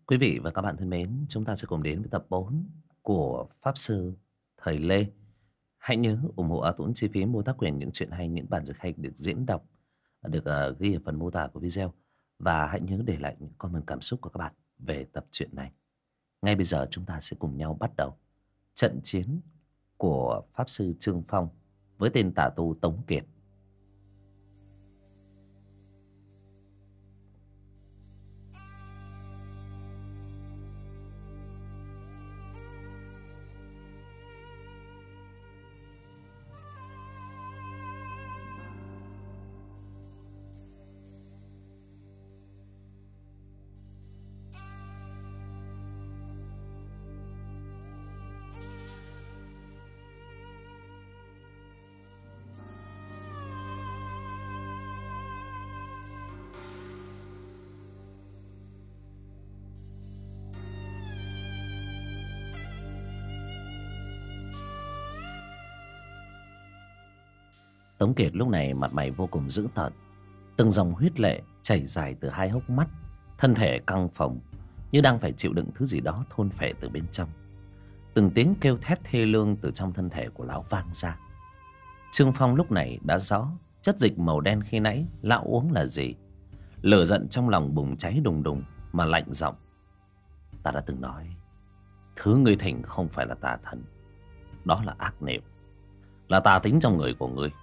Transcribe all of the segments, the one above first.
Quý vị và các bạn thân mến, chúng ta sẽ cùng đến với tập 4 của Pháp Sư Thời Lê. Hãy nhớ ủng hộ A Tuấn chi phí mua tác quyền những chuyện hay, những bản dịch hay được diễn đọc, được ghi ở phần mô tả của video. Và hãy nhớ để lại những comment cảm xúc của các bạn về tập truyện này. Ngay bây giờ chúng ta sẽ cùng nhau bắt đầu trận chiến của Pháp Sư Trương Phong với tên tà tu Tống Kiệt. Tống Kiệt lúc này mặt mày vô cùng dữ tợn, từng dòng huyết lệ chảy dài từ hai hốc mắt, thân thể căng phồng như đang phải chịu đựng thứ gì đó thôn phệ từ bên trong. Từng tiếng kêu thét thê lương từ trong thân thể của lão vang ra. Trương Phong lúc này đã rõ chất dịch màu đen khi nãy lão uống là gì. Lửa giận trong lòng bùng cháy đùng đùng mà lạnh giọng: "Ta đã từng nói, thứ ngươi thỉnh không phải là tà thần, đó là ác niệm, là tà tính trong người của ngươi."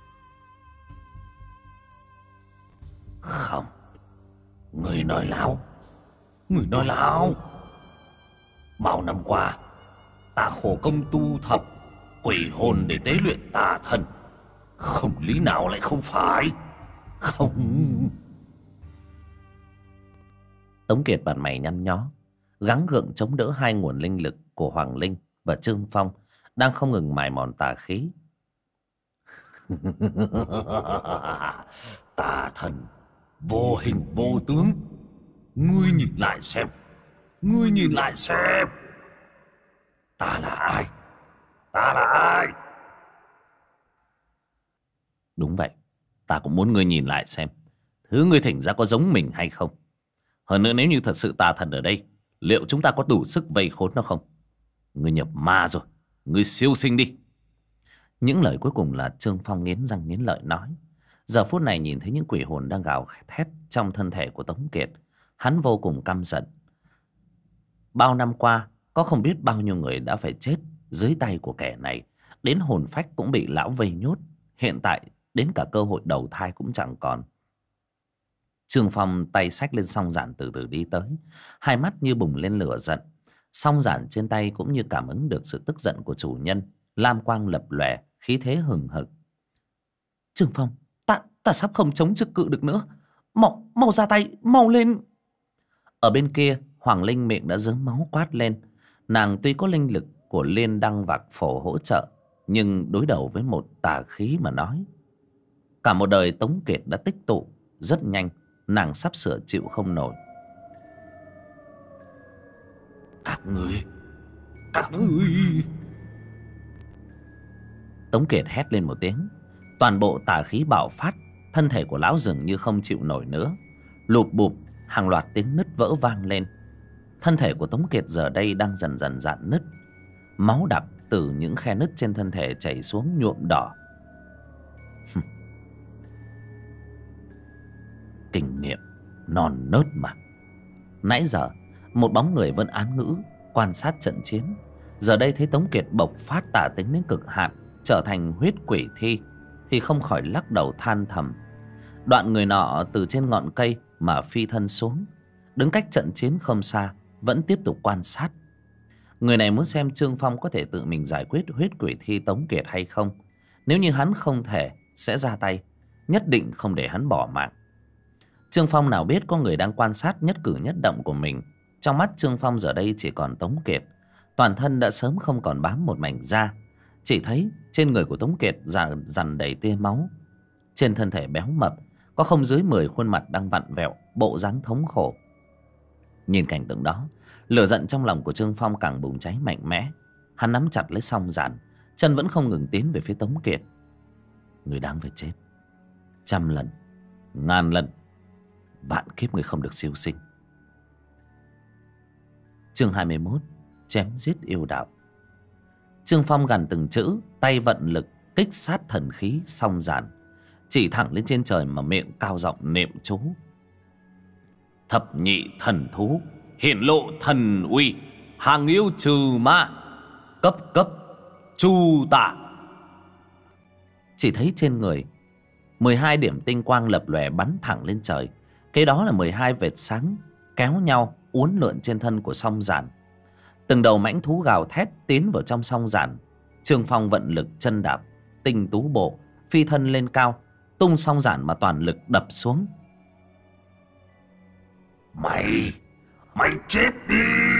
"Không, người nói láo, người nói láo. Bao năm qua ta khổ công tu thập quỷ hồn để tế luyện tà thần, không lý nào lại không phải. Không." Tống Kiệt mặt mày nhăn nhó, gắng gượng chống đỡ hai nguồn linh lực của Hoàng Linh và Trương Phong đang không ngừng mài mòn tà khí. "Tà thần vô hình vô tướng, ngươi nhìn lại xem, ngươi nhìn lại xem, ta là ai, ta là ai?" "Đúng vậy, ta cũng muốn ngươi nhìn lại xem thứ ngươi thỉnh ra có giống mình hay không. Hơn nữa, nếu như thật sự tà thần ở đây, liệu chúng ta có đủ sức vây khốn nó không? Ngươi nhập ma rồi, ngươi siêu sinh đi." Những lời cuối cùng là Trương Phong nghiến răng nghiến lợi nói. Giờ phút này nhìn thấy những quỷ hồn đang gào thét trong thân thể của Tống Kiệt, hắn vô cùng căm giận. Bao năm qua có không biết bao nhiêu người đã phải chết dưới tay của kẻ này, đến hồn phách cũng bị lão vây nhốt, hiện tại đến cả cơ hội đầu thai cũng chẳng còn. Trương Phong tay xách lên song giản từ từ đi tới, hai mắt như bùng lên lửa giận. Song giản trên tay cũng như cảm ứng được sự tức giận của chủ nhân, lam quang lập lòe, khí thế hừng hực. "Trương Phong, ta sắp không chống trực cự được nữa, mau ra tay, mau lên." Ở bên kia, Hoàng Linh miệng đã rớm máu quát lên. Nàng tuy có linh lực của Liên Đăng Vạc Phổ hỗ trợ, nhưng đối đầu với một tà khí mà nói, cả một đời Tống Kiệt đã tích tụ, rất nhanh nàng sắp sửa chịu không nổi. Các ngươi. Tống Kiệt hét lên một tiếng, toàn bộ tà khí bạo phát, thân thể của lão dường như không chịu nổi nữa. Lụp bụp, hàng loạt tiếng nứt vỡ vang lên. Thân thể của Tống Kiệt giờ đây đang dần dần rạn nứt, máu đặc từ những khe nứt trên thân thể chảy xuống nhuộm đỏ. Kinh nghiệm non nớt mà. Nãy giờ một bóng người vẫn án ngữ quan sát trận chiến, giờ đây thấy Tống Kiệt bộc phát tà tính đến cực hạn, trở thành huyết quỷ thi, thì không khỏi lắc đầu than thầm. Đoạn người nọ từ trên ngọn cây mà phi thân xuống, đứng cách trận chiến không xa, vẫn tiếp tục quan sát. Người này muốn xem Trương Phong có thể tự mình giải quyết huyết quỷ thi Tống Kiệt hay không. Nếu như hắn không thể, sẽ ra tay, nhất định không để hắn bỏ mạng. Trương Phong nào biết có người đang quan sát nhất cử nhất động của mình. Trong mắt Trương Phong giờ đây chỉ còn Tống Kiệt, toàn thân đã sớm không còn bám một mảnh da. Chỉ thấy trên người của Tống Kiệt dằn đầy tia máu, trên thân thể béo mập có không dưới 10 khuôn mặt đang vặn vẹo, bộ dáng thống khổ. Nhìn cảnh tượng đó, lửa giận trong lòng của Trương Phong càng bùng cháy mạnh mẽ. Hắn nắm chặt lấy song giản, chân vẫn không ngừng tiến về phía Tống Kiệt. Người đáng phải chết, 100 lần, 1000 lần, vạn kiếp người không được siêu sinh. Chương 21. Chém giết yêu đạo. Trương Phong gằn từng chữ, tay vận lực kích sát thần khí song giản, chỉ thẳng lên trên trời mà miệng cao giọng niệm chú. Thập nhị thần thú hiển lộ thần uy, hàng yêu trừ ma, cấp cấp chu tả. Chỉ thấy trên người 12 điểm tinh quang lập lòe bắn thẳng lên trời. Kế đó là 12 vệt sáng kéo nhau uốn lượn trên thân của song giản. Từng đầu mãnh thú gào thét tiến vào trong song giản. Trương Phong vận lực chân đạp tinh tú bộ, phi thân lên cao, tung song giản mà toàn lực đập xuống. Mày chết đi!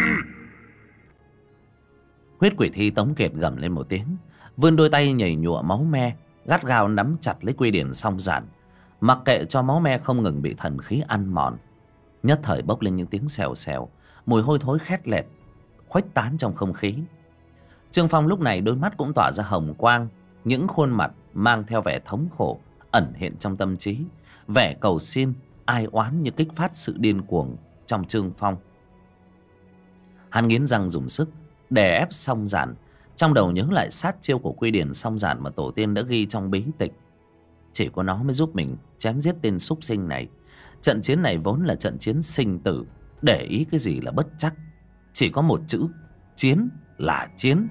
Huyết quỷ thi Tống Kiệt gầm lên một tiếng, vươn đôi tay nhảy nhụa máu me, gắt gao nắm chặt lấy quy điển song giản, mặc kệ cho máu me không ngừng bị thần khí ăn mòn. Nhất thời bốc lên những tiếng xèo xèo, mùi hôi thối khét lẹt khuếch tán trong không khí. Trương Phong lúc này đôi mắt cũng tỏa ra hồng quang, những khuôn mặt mang theo vẻ thống khổ ẩn hiện trong tâm trí, vẻ cầu xin ai oán như kích phát sự điên cuồng trong Trương Phong. Hắn nghiến răng dùng sức đè ép song giản, trong đầu nhớ lại sát chiêu của quy điển song giản mà tổ tiên đã ghi trong bí tịch. Chỉ có nó mới giúp mình chém giết tên súc sinh này. Trận chiến này vốn là trận chiến sinh tử, để ý cái gì là bất chắc. Chỉ có một chữ: chiến là chiến.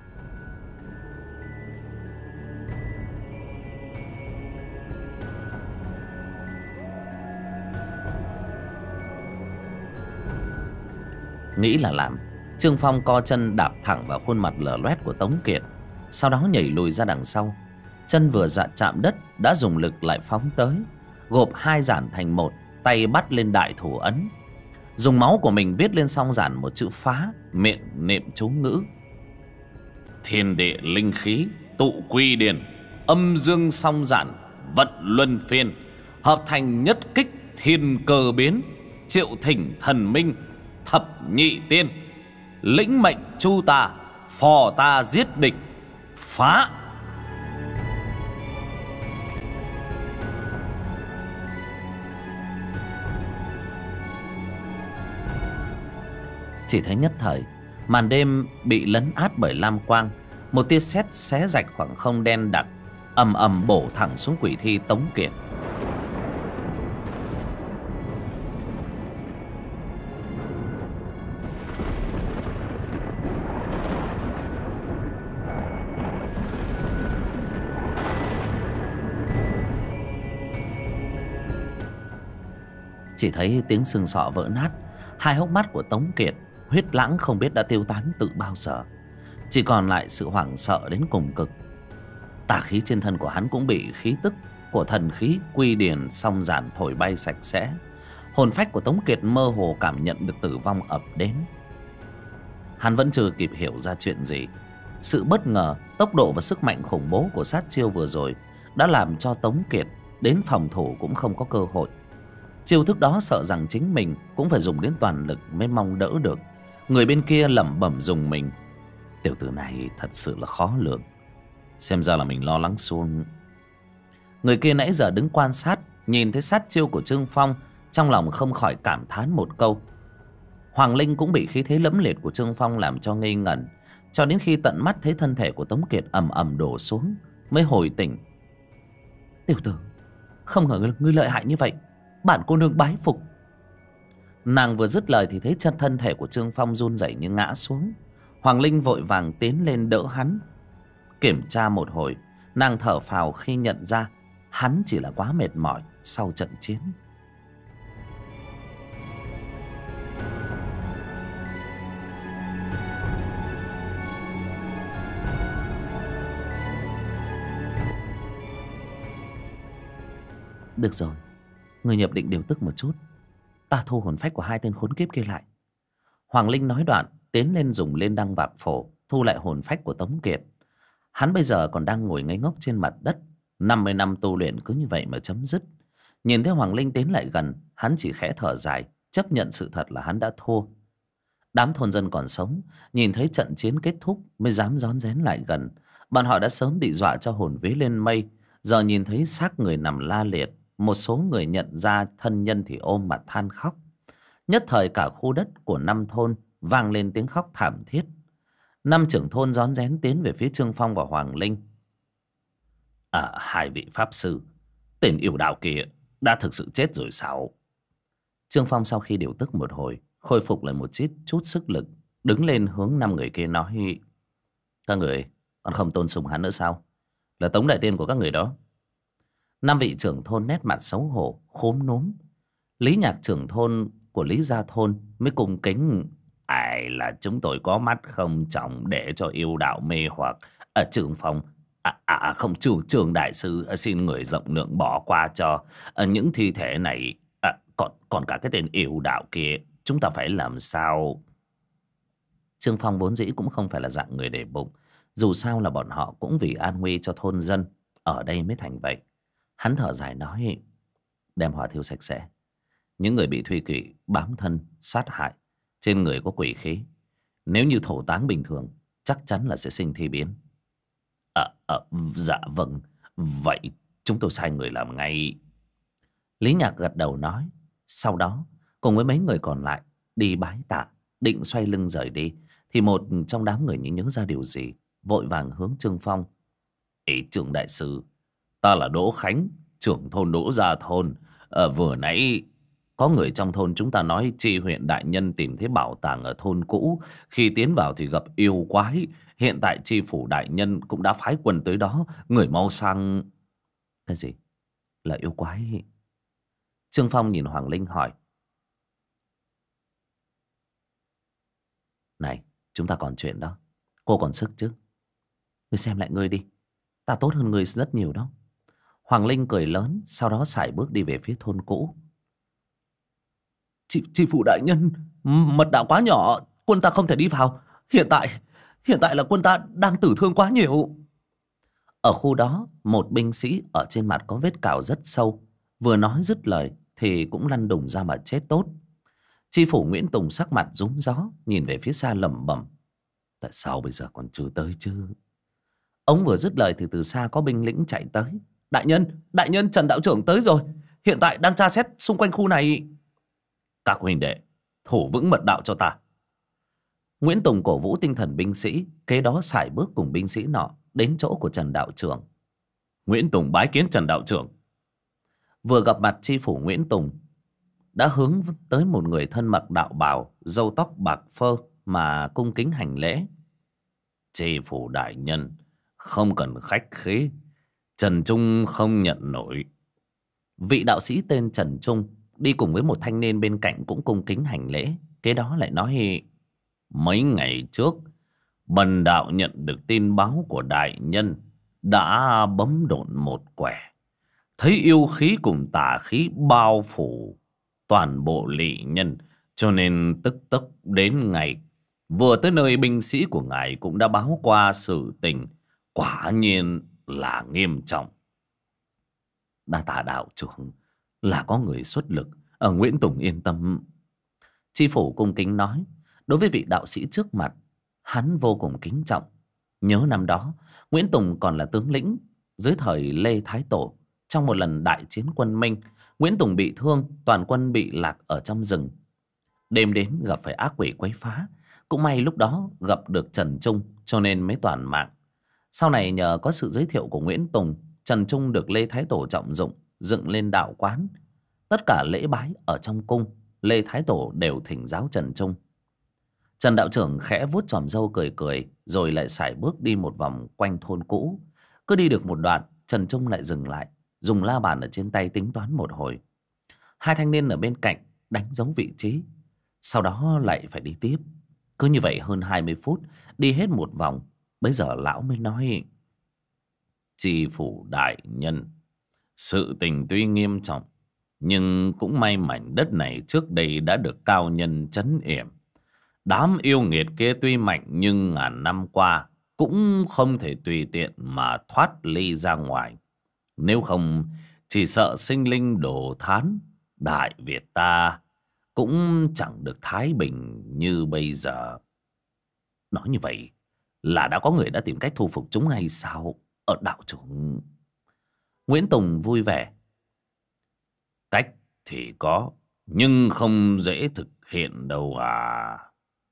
Nghĩ là làm, Trương Phong co chân đạp thẳng vào khuôn mặt lở loét của Tống Kiệt, sau đó nhảy lùi ra đằng sau. Chân vừa chạm đất đã dùng lực lại phóng tới, gộp hai giản thành một, tay bắt lên đại thủ ấn, dùng máu của mình viết lên song giản một chữ phá, miệng niệm chú ngữ. Thiên địa linh khí tụ quy điển, âm dương song giản vận luân phiên, hợp thành nhất kích thiên cơ biến, triệu thỉnh thần minh thập nhị tiên, lĩnh mệnh chu ta, phò ta giết địch, phá. Chỉ thấy nhất thời màn đêm bị lấn át bởi lam quang, một tia sét xé rạch khoảng không đen đặc, ầm ầm bổ thẳng xuống quỷ thi Tống Kiệt. Chỉ thấy tiếng xương sọ vỡ nát, hai hốc mắt của Tống Kiệt huyết lãng không biết đã tiêu tán từ bao giờ, chỉ còn lại sự hoảng sợ đến cùng cực. Tà khí trên thân của hắn cũng bị khí tức của thần khí quy điển song giản thổi bay sạch sẽ. Hồn phách của Tống Kiệt mơ hồ cảm nhận được tử vong ập đến. Hắn vẫn chưa kịp hiểu ra chuyện gì. Sự bất ngờ, tốc độ và sức mạnh khủng bố của sát chiêu vừa rồi đã làm cho Tống Kiệt đến phòng thủ cũng không có cơ hội. Chiêu thức đó sợ rằng chính mình cũng phải dùng đến toàn lực mới mong đỡ được. Người bên kia lẩm bẩm dùng mình: tiểu tử này thật sự là khó lường. Xem ra là mình lo lắng xuông. Người kia nãy giờ đứng quan sát, nhìn thấy sát chiêu của Trương Phong, trong lòng không khỏi cảm thán một câu. Hoàng Linh cũng bị khí thế lẫm liệt của Trương Phong làm cho ngây ngẩn, cho đến khi tận mắt thấy thân thể của Tống Kiệt ầm ầm đổ xuống mới hồi tỉnh. Tiểu tử, không ngờ ngươi lợi hại như vậy, bản cô nương bái phục. Nàng vừa dứt lời thì thấy chân thân thể của Trương Phong run rẩy như ngã xuống. Hoàng Linh vội vàng tiến lên đỡ hắn. Kiểm tra một hồi, nàng thở phào khi nhận ra hắn chỉ là quá mệt mỏi sau trận chiến. Được rồi, người nhập định điều tức một chút, ta thu hồn phách của hai tên khốn kiếp kia lại. Hoàng Linh nói đoạn tiến lên dùng lên đăng vạc phổ thu lại hồn phách của Tống Kiệt. Hắn bây giờ còn đang ngồi ngây ngốc trên mặt đất, 50 năm tu luyện cứ như vậy mà chấm dứt. Nhìn thấy Hoàng Linh tiến lại gần, hắn chỉ khẽ thở dài, chấp nhận sự thật là hắn đã thua. Đám thôn dân còn sống nhìn thấy trận chiến kết thúc mới dám rón rén lại gần. Bọn họ đã sớm bị dọa cho hồn vía lên mây, giờ nhìn thấy xác người nằm la liệt, một số người nhận ra thân nhân thì ôm mặt than khóc. Nhất thời cả khu đất của 5 thôn vang lên tiếng khóc thảm thiết. 5 trưởng thôn rón rén tiến về phía Trương Phong và Hoàng Linh. Hai vị pháp sư, tên yêu đạo kia đã thực sự chết rồi sao? Trương Phong sau khi điều tức một hồi, khôi phục lại một chút sức lực, đứng lên hướng 5 người kia nói: các người còn không tôn sùng hắn nữa sao? Là Tống đại tiên của các người đó. 5 vị trưởng thôn nét mặt xấu hổ, khốm núm. Lý Nhạc trưởng thôn của Lý Gia thôn mới cung kính: ai là chúng tôi có mắt không trọng để cho yêu đạo mê hoặc. Trương Phong, không, Trương đại sư, xin người rộng lượng bỏ qua cho. Những thi thể này, còn cả cái tên yêu đạo kia, chúng ta phải làm sao? Trương Phong vốn dĩ cũng không phải là dạng người để bụng, dù sao là bọn họ cũng vì an nguy cho thôn dân ở đây mới thành vậy. Hắn thở dài nói: đem hỏa thiêu sạch sẽ. Những người bị Thùy Kỵ bám thân sát hại, trên người có quỷ khí, nếu như thổ táng bình thường chắc chắn là sẽ sinh thi biến. Dạ vâng, vậy chúng tôi sai người làm ngay. Lý Nhạc gật đầu nói. Sau đó cùng với mấy người còn lại đi bái tạ, định xoay lưng rời đi, thì một trong đám người nhớ ra điều gì, vội vàng hướng Trương Phong: Trương đại sư, ta là Đỗ Khánh, trưởng thôn Đỗ Gia thôn. Vừa nãy có người trong thôn chúng ta nói tri huyện đại nhân tìm thấy bảo tàng ở thôn cũ, khi tiến vào thì gặp yêu quái. Hiện tại tri phủ đại nhân cũng đã phái quân tới đó, người mau sang. Cái gì là yêu quái? Trương Phong nhìn Hoàng Linh hỏi: này, chúng ta còn chuyện đó, cô còn sức chứ? Ngươi xem lại ngươi đi, ta tốt hơn ngươi rất nhiều đó. Hoàng Linh cười lớn, sau đó sải bước đi về phía thôn cũ. Tri phủ đại nhân, mật đạo quá nhỏ, quân ta không thể đi vào. Hiện tại là quân ta đang tử thương quá nhiều. Ở khu đó, một binh sĩ ở trên mặt có vết cào rất sâu, vừa nói dứt lời thì cũng lăn đùng ra mà chết tốt. Tri phủ Nguyễn Tùng sắc mặt rúng gió, nhìn về phía xa lẩm bẩm: tại sao bây giờ còn chưa tới chứ? Ông vừa dứt lời thì từ xa có binh lính chạy tới: đại nhân, Trần đạo trưởng tới rồi, hiện tại đang tra xét xung quanh khu này. Các huynh đệ, thủ vững mật đạo cho ta. Nguyễn Tùng cổ vũ tinh thần binh sĩ, kế đó sải bước cùng binh sĩ nọ đến chỗ của Trần đạo trưởng. Nguyễn Tùng bái kiến Trần đạo trưởng. Vừa gặp mặt, tri phủ Nguyễn Tùng đã hướng tới một người thân mặc đạo bào, râu tóc bạc phơ mà cung kính hành lễ. Tri phủ đại nhân, không cần khách khí, Trần Trung không nhận nổi. Vị đạo sĩ tên Trần Trung đi cùng với một thanh niên bên cạnh cũng cung kính hành lễ, kế đó lại nói: mấy ngày trước, bần đạo nhận được tin báo của đại nhân đã bấm độn một quẻ, thấy yêu khí cùng tà khí bao phủ toàn bộ lỵ nhân, cho nên tức tốc đến ngày. Vừa tới nơi, binh sĩ của ngài cũng đã báo qua sự tình, quả nhiên là nghiêm trọng. Đa tạ đạo trưởng, là có người xuất lực, ở Nguyễn Tùng yên tâm. Tri phủ cung kính nói. Đối với vị đạo sĩ trước mặt, hắn vô cùng kính trọng. Nhớ năm đó Nguyễn Tùng còn là tướng lĩnh dưới thời Lê Thái Tổ. Trong một lần đại chiến quân Minh, Nguyễn Tùng bị thương, toàn quân bị lạc ở trong rừng. Đêm đến gặp phải ác quỷ quấy phá, cũng may lúc đó gặp được Trần Trung, cho nên mới toàn mạng. Sau này nhờ có sự giới thiệu của Nguyễn Tùng, Trần Trung được Lê Thái Tổ trọng dụng, dựng lên đạo quán. Tất cả lễ bái ở trong cung, Lê Thái Tổ đều thỉnh giáo Trần Trung. Trần đạo trưởng khẽ vuốt chòm râu cười cười, rồi lại sải bước đi một vòng quanh thôn cũ. Cứ đi được một đoạn, Trần Trung lại dừng lại, dùng la bàn ở trên tay tính toán một hồi. Hai thanh niên ở bên cạnh đánh dấu vị trí, sau đó lại phải đi tiếp. Cứ như vậy hơn 20 phút, đi hết một vòng. Bây giờ lão mới nói: tri phủ đại nhân, sự tình tuy nghiêm trọng, nhưng cũng may mảnh đất này trước đây đã được cao nhân trấn yểm. Đám yêu nghiệt kia tuy mạnh, nhưng ngàn năm qua cũng không thể tùy tiện mà thoát ly ra ngoài. Nếu không, chỉ sợ sinh linh đổ thán, Đại Việt ta cũng chẳng được thái bình như bây giờ. Nói như vậy là đã có người đã tìm cách thu phục chúng hay sao, ở đạo trưởng? Nguyễn Tùng vui vẻ: cách thì có, nhưng không dễ thực hiện đâu à.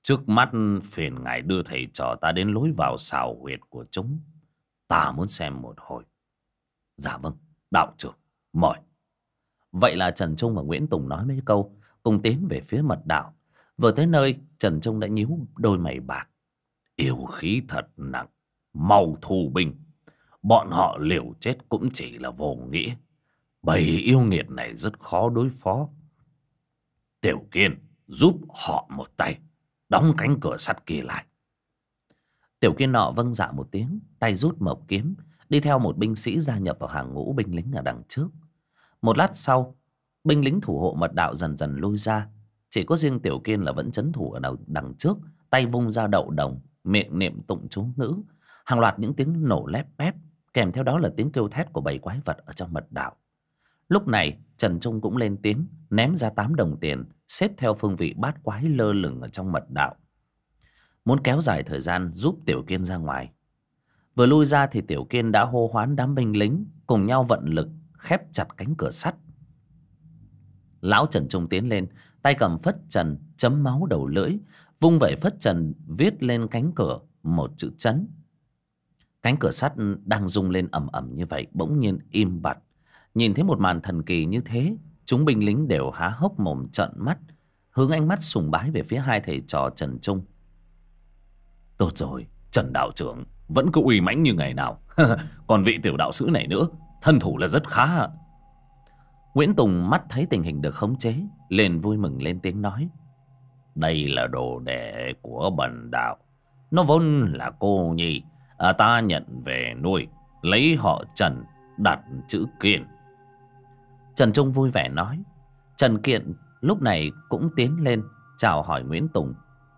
Trước mắt phiền ngài đưa thầy trò ta đến lối vào xào huyệt của chúng. Ta muốn xem một hồi. Dạ vâng, đạo trưởng, mời. Vậy là Trần Trung và Nguyễn Tùng nói mấy câu, cùng tiến về phía mật đạo. Vừa tới nơi, Trần Trung đã nhíu đôi mày bạc. Yêu khí thật nặng, mau thu binh. Bọn họ liều chết cũng chỉ là vô nghĩa. Bầy yêu nghiệt này rất khó đối phó. Tiểu Kiên giúp họ một tay, đóng cánh cửa sắt kia lại. Tiểu Kiên nọ vâng dạ một tiếng, tay rút mộc kiếm, đi theo một binh sĩ gia nhập vào hàng ngũ binh lính ở đằng trước. Một lát sau, binh lính thủ hộ mật đạo dần dần lui ra. Chỉ có riêng Tiểu Kiên là vẫn trấn thủ ở đằng trước, tay vung ra đậu đồng, miệng niệm tụng chú ngữ. Hàng loạt những tiếng nổ lép bép, kèm theo đó là tiếng kêu thét của bầy quái vật ở trong mật đạo. Lúc này Trần Trung cũng lên tiếng, ném ra 8 đồng tiền, xếp theo phương vị bát quái lơ lửng ở trong mật đạo, muốn kéo dài thời gian giúp Tiểu Kiên ra ngoài. Vừa lui ra thì Tiểu Kiên đã hô hoán đám binh lính cùng nhau vận lực khép chặt cánh cửa sắt. Lão Trần Trung tiến lên, tay cầm phất trần chấm máu đầu lưỡi, vung vẩy phất trần viết lên cánh cửa một chữ trấn. Cánh cửa sắt đang rung lên ầm ầm như vậy bỗng nhiên im bặt. Nhìn thấy một màn thần kỳ như thế, chúng binh lính đều há hốc mồm trợn mắt, hướng ánh mắt sùng bái về phía hai thầy trò Trần Trung. Tốt rồi, Trần đạo trưởng vẫn cứ uy mãnh như ngày nào. Còn vị tiểu đạo sĩ này nữa, thân thủ là rất khá. Nguyễn Tùng mắt thấy tình hình được khống chế, liền vui mừng lên tiếng nói. Đây là đồ đệ của bần đạo. Nó vốn là cô nhi, ta nhận về nuôi, lấy họ Trần đặt chữ Kiên. Trần Trung vui vẻ nói. Trần Kiện lúc này cũng tiến lên chào hỏi Nguyễn Tùng.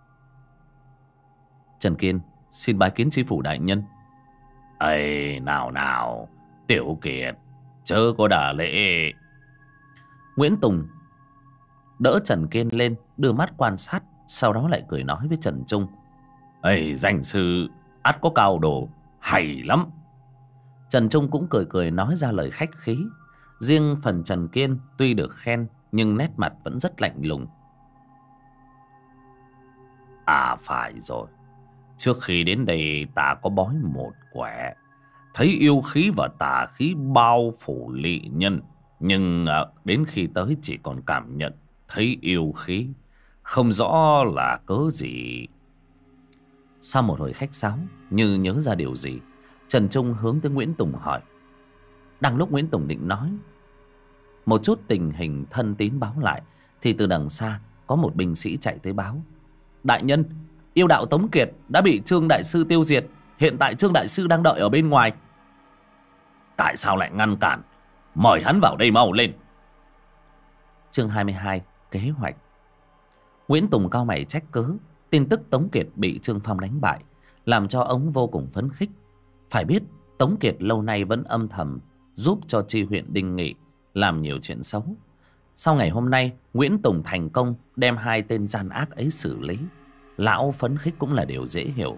Trần Kiên xin bái kiến tri phủ đại nhân. Ây, nào Tiểu Kiệt, chớ có đả lễ. Nguyễn Tùng đỡ Trần Kiên lên, đưa mắt quan sát, sau đó lại cười nói với Trần Trung. Ây, danh sư ắt có cao đồ, hay lắm. Trần Trung cũng cười nói ra lời khách khí. Riêng phần Trần Kiên tuy được khen nhưng nét mặt vẫn rất lạnh lùng. À phải rồi, trước khi đến đây ta có bói một quẻ, thấy yêu khí và tà khí bao phủ lị nhân. Nhưng đến khi tới chỉ còn cảm nhận thấy yêu khí, không rõ là cớ gì. Sau một hồi khách sáo, như nhớ ra điều gì, Trần Trung hướng tới Nguyễn Tùng hỏi. Đang lúc Nguyễn Tùng định nói một chút tình hình thân tín báo lại, thì từ đằng xa có một binh sĩ chạy tới báo. Đại nhân, yêu đạo Tống Kiệt đã bị Trương đại sư tiêu diệt. Hiện tại Trương đại sư đang đợi ở bên ngoài. Tại sao lại ngăn cản? Mời hắn vào đây mau lên. Chương 22, kế hoạch. Nguyễn Tùng cau mày trách cứ. Tin tức Tống Kiệt bị Trương Phong đánh bại làm cho ông vô cùng phấn khích. Phải biết Tống Kiệt lâu nay vẫn âm thầm giúp cho chi huyện Đinh Nghị làm nhiều chuyện xấu. Sau ngày hôm nay Nguyễn Tùng thành công đem hai tên gian ác ấy xử lý, lão phấn khích cũng là điều dễ hiểu.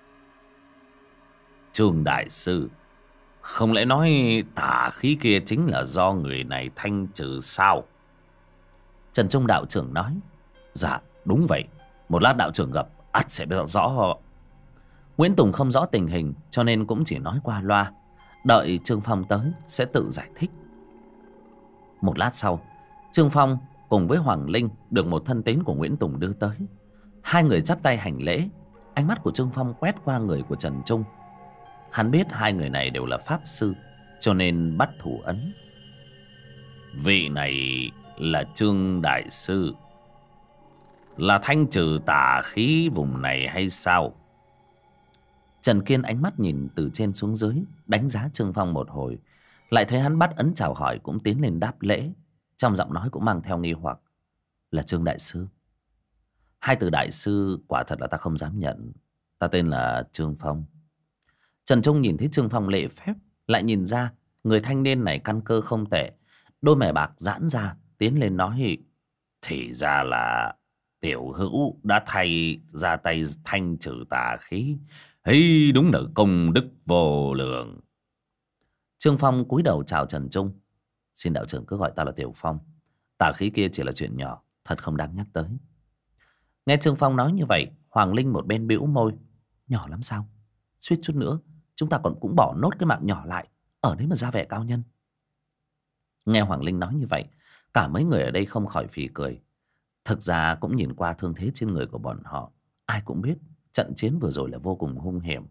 Trương đại sư, không lẽ nói tà khí kia chính là do người này thanh trừ sao? Trần Trung đạo trưởng nói. Dạ đúng vậy, một lát đạo trưởng gặp ắt sẽ biết rõ. Nguyễn Tùng không rõ tình hình cho nên cũng chỉ nói qua loa, đợi Trương Phong tới sẽ tự giải thích. Một lát sau, Trương Phong cùng với Hoàng Linh được một thân tín của Nguyễn Tùng đưa tới. Hai người chắp tay hành lễ. Ánh mắt của Trương Phong quét qua người của Trần Trung. Hắn biết hai người này đều là pháp sư, cho nên bắt thủ ấn. Vị này là Trương đại sư, là thanh trừ tà khí vùng này hay sao? Trần Kiên ánh mắt nhìn từ trên xuống dưới, đánh giá Trương Phong một hồi, lại thấy hắn bắt ấn chào hỏi cũng tiến lên đáp lễ, trong giọng nói cũng mang theo nghi hoặc. Là Trương đại sư. Hai từ đại sư quả thật là ta không dám nhận. Ta tên là Trương Phong. Trần Trung nhìn thấy Trương Phong lễ phép, lại nhìn ra người thanh niên này căn cơ không tệ, đôi mày bạc giãn ra, tiến lên nói. Thì ra là tiểu hữu đã ra tay thanh trừ tà khí, ấy đúng là công đức vô lượng. Trương Phong cúi đầu chào Trần Trung. Xin đạo trưởng cứ gọi ta là Tiểu Phong. Tà khí kia chỉ là chuyện nhỏ, thật không đáng nhắc tới. Nghe Trương Phong nói như vậy, Hoàng Linh một bên bĩu môi. Nhỏ lắm sao? Suýt chút nữa chúng ta còn cũng bỏ nốt cái mạng nhỏ lại ở đấy mà ra vẻ cao nhân. Nghe Hoàng Linh nói như vậy, cả mấy người ở đây không khỏi phì cười. Thực ra cũng nhìn qua thương thế trên người của bọn họ, ai cũng biết trận chiến vừa rồi là vô cùng hung hiểm.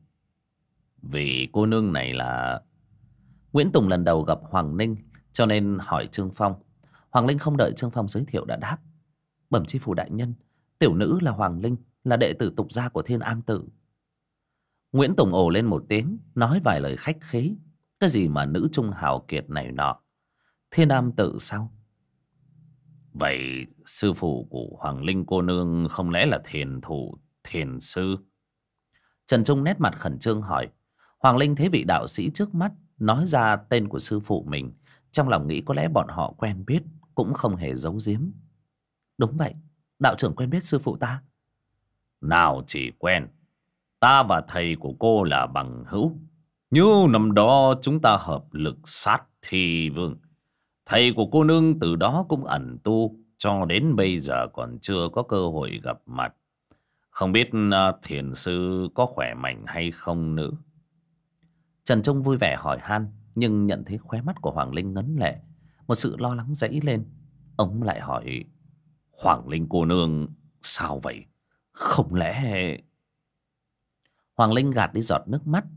Vì cô nương này là... Nguyễn Tùng lần đầu gặp Hoàng Linh cho nên hỏi Trương Phong. Hoàng Linh không đợi Trương Phong giới thiệu đã đáp. Bẩm chi phủ đại nhân, tiểu nữ là Hoàng Linh, là đệ tử tục gia của Thiên Am Tự. Nguyễn Tùng ồ lên một tiếng, nói vài lời khách khí. Cái gì mà nữ trung hào kiệt này nọ. Thiên Am Tự sao? Vậy sư phụ của Hoàng Linh cô nương không lẽ là thiền thủ thiền sư? Trần Trung nét mặt khẩn trương hỏi. Hoàng Linh thấy vị đạo sĩ trước mắt nói ra tên của sư phụ mình, trong lòng nghĩ có lẽ bọn họ quen biết, cũng không hề giấu giếm. Đúng vậy, đạo trưởng quen biết sư phụ ta. Nào chỉ quen, ta và thầy của cô là bằng hữu. Như năm đó chúng ta hợp lực sát thi vương. Thầy của cô nương từ đó cũng ẩn tu, cho đến bây giờ còn chưa có cơ hội gặp mặt. Không biết thiền sư có khỏe mạnh hay không nữa. Trần Trung vui vẻ hỏi han, nhưng nhận thấy khóe mắt của Hoàng Linh ngấn lệ, một sự lo lắng dấy lên. Ông lại hỏi, Hoàng Linh cô nương sao vậy? Không lẽ... Hoàng Linh gạt đi giọt nước mắt.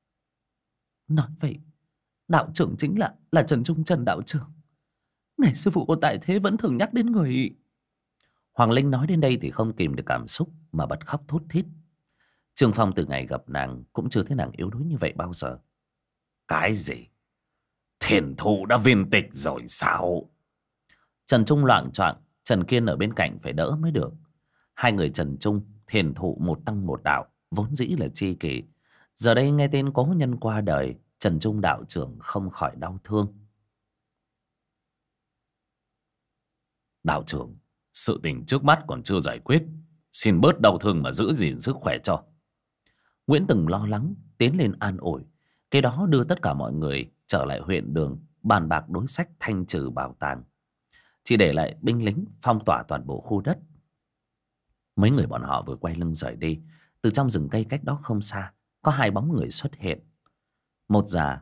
Nói vậy, đạo trưởng chính là Trần Trung Trần đạo trưởng. Ngày sư phụ của tại thế vẫn thường nhắc đến người... Hoàng Linh nói đến đây thì không kìm được cảm xúc mà bật khóc thút thít. Trương Phong từ ngày gặp nàng cũng chưa thấy nàng yếu đuối như vậy bao giờ. Cái gì? Thiền thụ đã viên tịch rồi sao? Trần Trung loạng choạng, Trần Kiên ở bên cạnh phải đỡ mới được. Hai người Trần Trung, thiền thụ một tăng một đạo, vốn dĩ là tri kỷ. Giờ đây nghe tên cố nhân qua đời, Trần Trung đạo trưởng không khỏi đau thương. Đạo trưởng, sự tình trước mắt còn chưa giải quyết, xin bớt đau thương mà giữ gìn sức khỏe cho. Nguyễn Tùng lo lắng tiến lên an ủi, cái đó đưa tất cả mọi người trở lại huyện Đường bàn bạc đối sách thanh trừ bảo tàng, chỉ để lại binh lính phong tỏa toàn bộ khu đất. Mấy người bọn họ vừa quay lưng rời đi, từ trong rừng cây cách đó không xa có hai bóng người xuất hiện, một già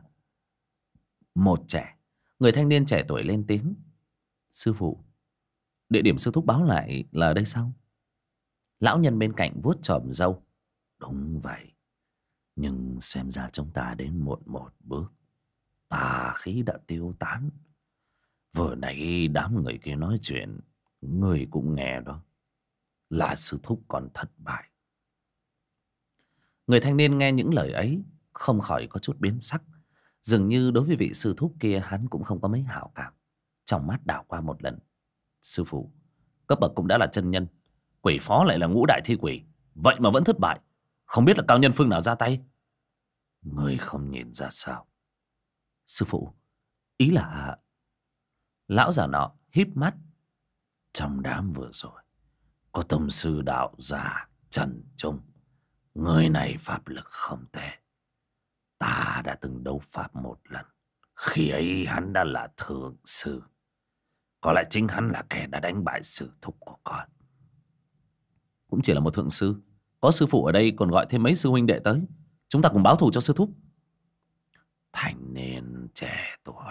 một trẻ. Người thanh niên trẻ tuổi lên tiếng, sư phụ, địa điểm sư thúc báo lại là đây sao? Lão nhân bên cạnh vuốt chòm râu, đúng vậy, nhưng xem ra chúng ta đến muộn một bước. Tà khí đã tiêu tán. Vừa nãy đám người kia nói chuyện, người cũng nghe đó, là sư thúc còn thất bại. Người thanh niên nghe những lời ấy không khỏi có chút biến sắc. Dường như đối với vị sư thúc kia hắn cũng không có mấy hảo cảm. Trong mắt đảo qua một lần, sư phụ, cấp bậc cũng đã là chân nhân, quỷ phó lại là ngũ đại thi quỷ, vậy mà vẫn thất bại. Không biết là cao nhân phương nào ra tay. Người không nhìn ra sao? Sư phụ, ý là... Lão già nọ híp mắt. Trong đám vừa rồi có tông sư đạo gia Trần Trung. Người này pháp lực không tệ. Ta đã từng đấu pháp một lần, khi ấy hắn đã là thượng sư. Có lẽ chính hắn là kẻ đã đánh bại sư thúc của con. Cũng chỉ là một thượng sư, có sư phụ ở đây còn gọi thêm mấy sư huynh đệ tới, chúng ta cùng báo thù cho sư thúc. Thanh niên trẻ tuổi.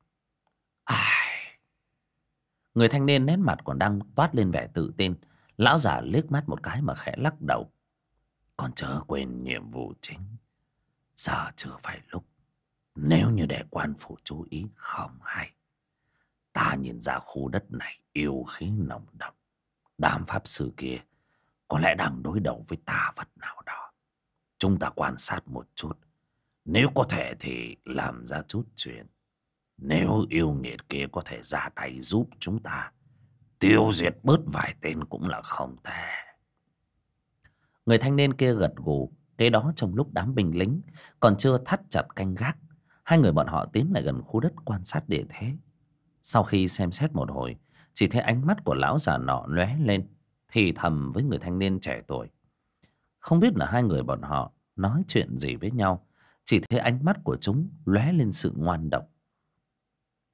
Ai? Người thanh niên nét mặt còn đang toát lên vẻ tự tin. Lão già liếc mắt một cái mà khẽ lắc đầu. Còn chớ quên nhiệm vụ chính. Giờ chưa phải lúc. Nếu như để quan phủ chú ý không hay. Ta nhìn ra khu đất này yêu khí nồng đậm. Đám pháp sư kia có lẽ đang đối đầu với tà vật nào đó. Chúng ta quan sát một chút. Nếu có thể thì làm ra chút chuyện. Nếu yêu nghiệt kia có thể ra tay giúp chúng ta tiêu diệt bớt vài tên cũng là không thể. Người thanh niên kia gật gù. Cái đó trong lúc đám binh lính còn chưa thắt chặt canh gác, hai người bọn họ tiến lại gần khu đất quan sát địa thế. Sau khi xem xét một hồi, chỉ thấy ánh mắt của lão già nọ lóe lên, thì thầm với người thanh niên trẻ tuổi. Không biết là hai người bọn họ nói chuyện gì với nhau, chỉ thấy ánh mắt của chúng lóe lên sự ngoan độc.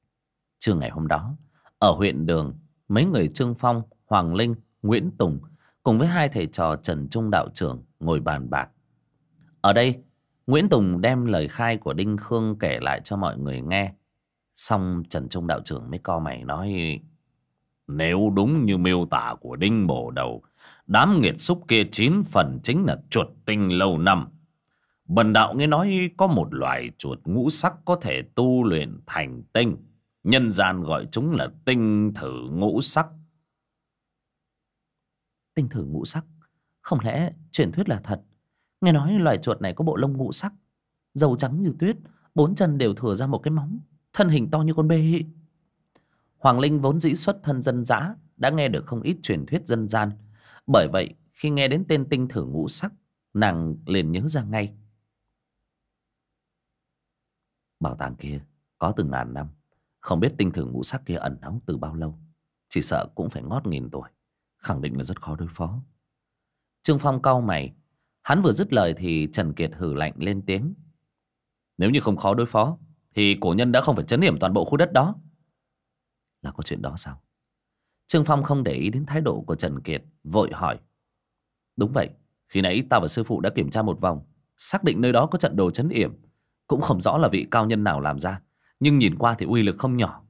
Trưa ngày hôm đó, ở huyện Đường, mấy người Trương Phong, Hoàng Linh, Nguyễn Tùng cùng với hai thầy trò Trần Trung đạo trưởng ngồi bàn bạc. Ở đây, Nguyễn Tùng đem lời khai của Đinh Khương kể lại cho mọi người nghe. Xong Trần Trung đạo trưởng mới cau mày nói: Nếu đúng như miêu tả của Đinh Bổ Đầu, đám nghiệt xúc kia 9 phần chính là chuột tinh lâu năm. Bần đạo nghe nói có một loài chuột ngũ sắc có thể tu luyện thành tinh. Nhân gian gọi chúng là tinh thử ngũ sắc. Tinh thử ngũ sắc? Không lẽ truyền thuyết là thật? Nghe nói loài chuột này có bộ lông ngũ sắc, râu trắng như tuyết, 4 chân đều thừa ra một cái móng, thân hình to như con bê. Hoàng Linh vốn dĩ xuất thân dân dã, đã nghe được không ít truyền thuyết dân gian. Bởi vậy khi nghe đến tên tinh thử ngũ sắc, nàng liền nhớ ra ngay. Bảo tàng kia có từ ngàn năm, không biết tinh thử ngũ sắc kia ẩn náu từ bao lâu. Chỉ sợ cũng phải ngót nghìn tuổi, khẳng định là rất khó đối phó. Trương Phong cau mày. Hắn vừa dứt lời thì Trần Kiệt hừ lạnh lên tiếng: Nếu như không khó đối phó thì cổ nhân đã không phải trấn yểm toàn bộ khu đất đó. Là có chuyện đó sao? Trương Phong không để ý đến thái độ của Trần Kiệt, vội hỏi: Đúng vậy, khi nãy ta và sư phụ đã kiểm tra một vòng, xác định nơi đó có trận đồ trấn yểm. Cũng không rõ là vị cao nhân nào làm ra, nhưng nhìn qua thì uy lực không nhỏ.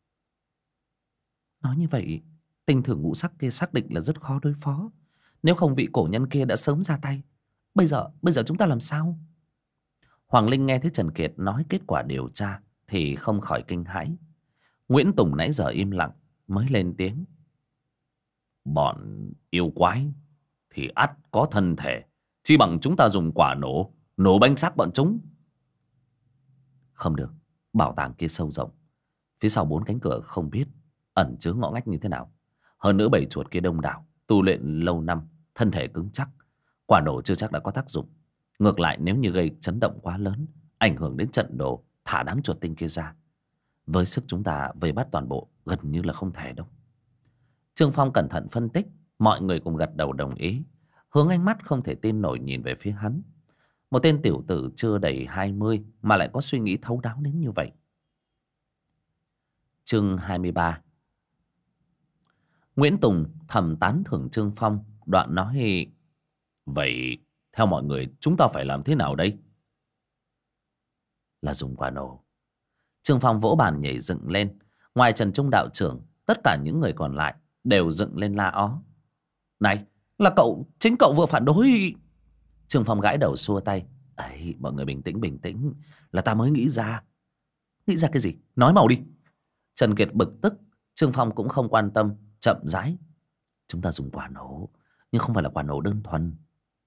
Nói như vậy, tinh thử ngũ sắc kia xác định là rất khó đối phó. Nếu không vị cổ nhân kia đã sớm ra tay. Bây giờ chúng ta làm sao? Hoàng Linh nghe thấy Trần Kiệt nói kết quả điều tra thì không khỏi kinh hãi. Nguyễn Tùng nãy giờ im lặng mới lên tiếng: Bọn yêu quái thì ắt có thân thể, chi bằng chúng ta dùng quả nổ banh xác bọn chúng. Không được, bảo tàng kia sâu rộng, phía sau 4 cánh cửa không biết ẩn chứa ngõ ngách như thế nào. Hơn nữa bầy chuột kia đông đảo, tu luyện lâu năm, thân thể cứng chắc, quả nổ chưa chắc đã có tác dụng. Ngược lại nếu như gây chấn động quá lớn, ảnh hưởng đến trận đồ, thả đám chuột tinh kia ra, với sức chúng ta vây bắt toàn bộ gần như là không thể đâu. Trương Phong cẩn thận phân tích, mọi người cùng gật đầu đồng ý, hướng ánh mắt không thể tin nổi nhìn về phía hắn. Một tên tiểu tử chưa đầy 20 mà lại có suy nghĩ thấu đáo đến như vậy. Chương 23. Nguyễn Tùng thầm tán thưởng Trương Phong, đoạn nói: Vậy theo mọi người chúng ta phải làm thế nào đây? Là dùng quả nổ. Trương Phong vỗ bàn nhảy dựng lên. Ngoài Trần Trung đạo trưởng, tất cả những người còn lại đều dựng lên la ó: Này, là cậu, chính cậu vừa phản đối. Trương Phong gãi đầu xua tay: Ấy, mọi người bình tĩnh bình tĩnh, là ta mới nghĩ ra. Nghĩ ra cái gì? Nói mau đi. Trần Kiệt bực tức. Trương Phong cũng không quan tâm, chậm rãi: Chúng ta dùng quả nổ, nhưng không phải là quả nổ đơn thuần.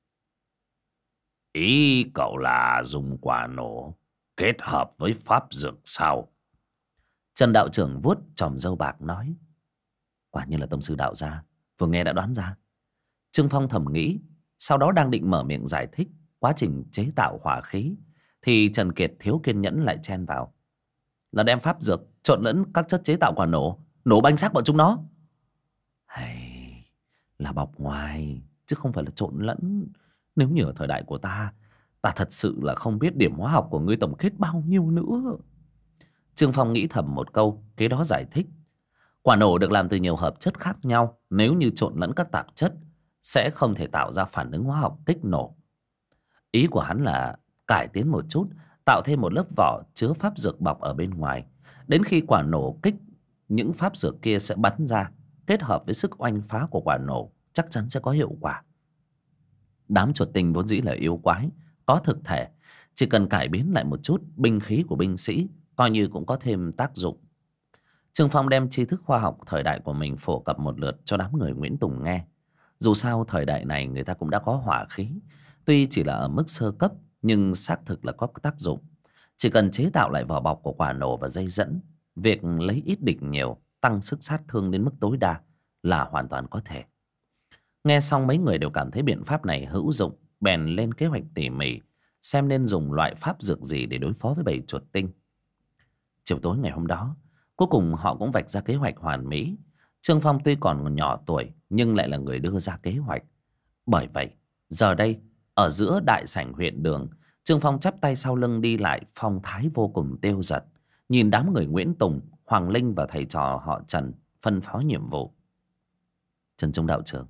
Ý cậu là dùng quả nổ kết hợp với pháp dược sao? Trần đạo trưởng vuốt chòm râu bạc nói: Quả nhiên là tông sư đạo gia, vừa nghe đã đoán ra. Trương Phong thầm nghĩ, sau đó đang định mở miệng giải thích quá trình chế tạo hỏa khí thì Trần Kiệt thiếu kiên nhẫn lại chen vào: Là đem pháp dược trộn lẫn các chất chế tạo quả nổ, nổ banh xác bọn chúng nó. Hay là bọc ngoài chứ không phải là trộn lẫn. Nếu như ở thời đại của ta thật sự là không biết điểm hóa học của ngươi tổng kết bao nhiêu nữa. Trương Phong nghĩ thầm một câu, kế đó giải thích: Quả nổ được làm từ nhiều hợp chất khác nhau, nếu như trộn lẫn các tạp chất sẽ không thể tạo ra phản ứng hóa học kích nổ. Ý của hắn là cải tiến một chút, tạo thêm một lớp vỏ chứa pháp dược bọc ở bên ngoài. Đến khi quả nổ kích, những pháp dược kia sẽ bắn ra, kết hợp với sức oanh phá của quả nổ chắc chắn sẽ có hiệu quả. Đám chuột tinh vốn dĩ là yêu quái, có thực thể, chỉ cần cải biến lại một chút binh khí của binh sĩ, coi như cũng có thêm tác dụng. Trương Phong đem tri thức khoa học thời đại của mình phổ cập một lượt cho đám người Nguyễn Tùng nghe. Dù sao thời đại này người ta cũng đã có hỏa khí, tuy chỉ là ở mức sơ cấp nhưng xác thực là có tác dụng. Chỉ cần chế tạo lại vỏ bọc của quả nổ và dây dẫn, việc lấy ít địch nhiều, tăng sức sát thương đến mức tối đa là hoàn toàn có thể. Nghe xong mấy người đều cảm thấy biện pháp này hữu dụng, bèn lên kế hoạch tỉ mỉ xem nên dùng loại pháp dược gì để đối phó với bầy chuột tinh. Chiều tối ngày hôm đó, cuối cùng họ cũng vạch ra kế hoạch hoàn mỹ. Trương Phong tuy còn nhỏ tuổi nhưng lại là người đưa ra kế hoạch. Bởi vậy giờ đây ở giữa đại sảnh huyện đường, Trương Phong chắp tay sau lưng đi lại, phong thái vô cùng tiêu dật, nhìn đám người Nguyễn Tùng, Hoàng Linh và thầy trò họ Trần phân phó nhiệm vụ. Trần Trung đạo trưởng,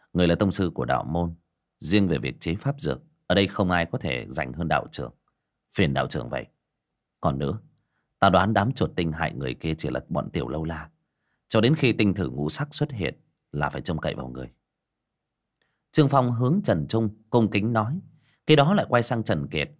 Người là tông sư của đạo môn. Riêng về việc chế pháp dược, ở đây không ai có thể giành hơn đạo trưởng. Phiền đạo trưởng vậy. Còn nữa, ta đoán đám chuột tinh hại người kia chỉ là bọn tiểu lâu la. Cho đến khi tinh thử ngũ sắc xuất hiện là phải trông cậy vào người. Trương Phong hướng Trần Trung cung kính nói. Cái đó lại quay sang Trần Kiệt.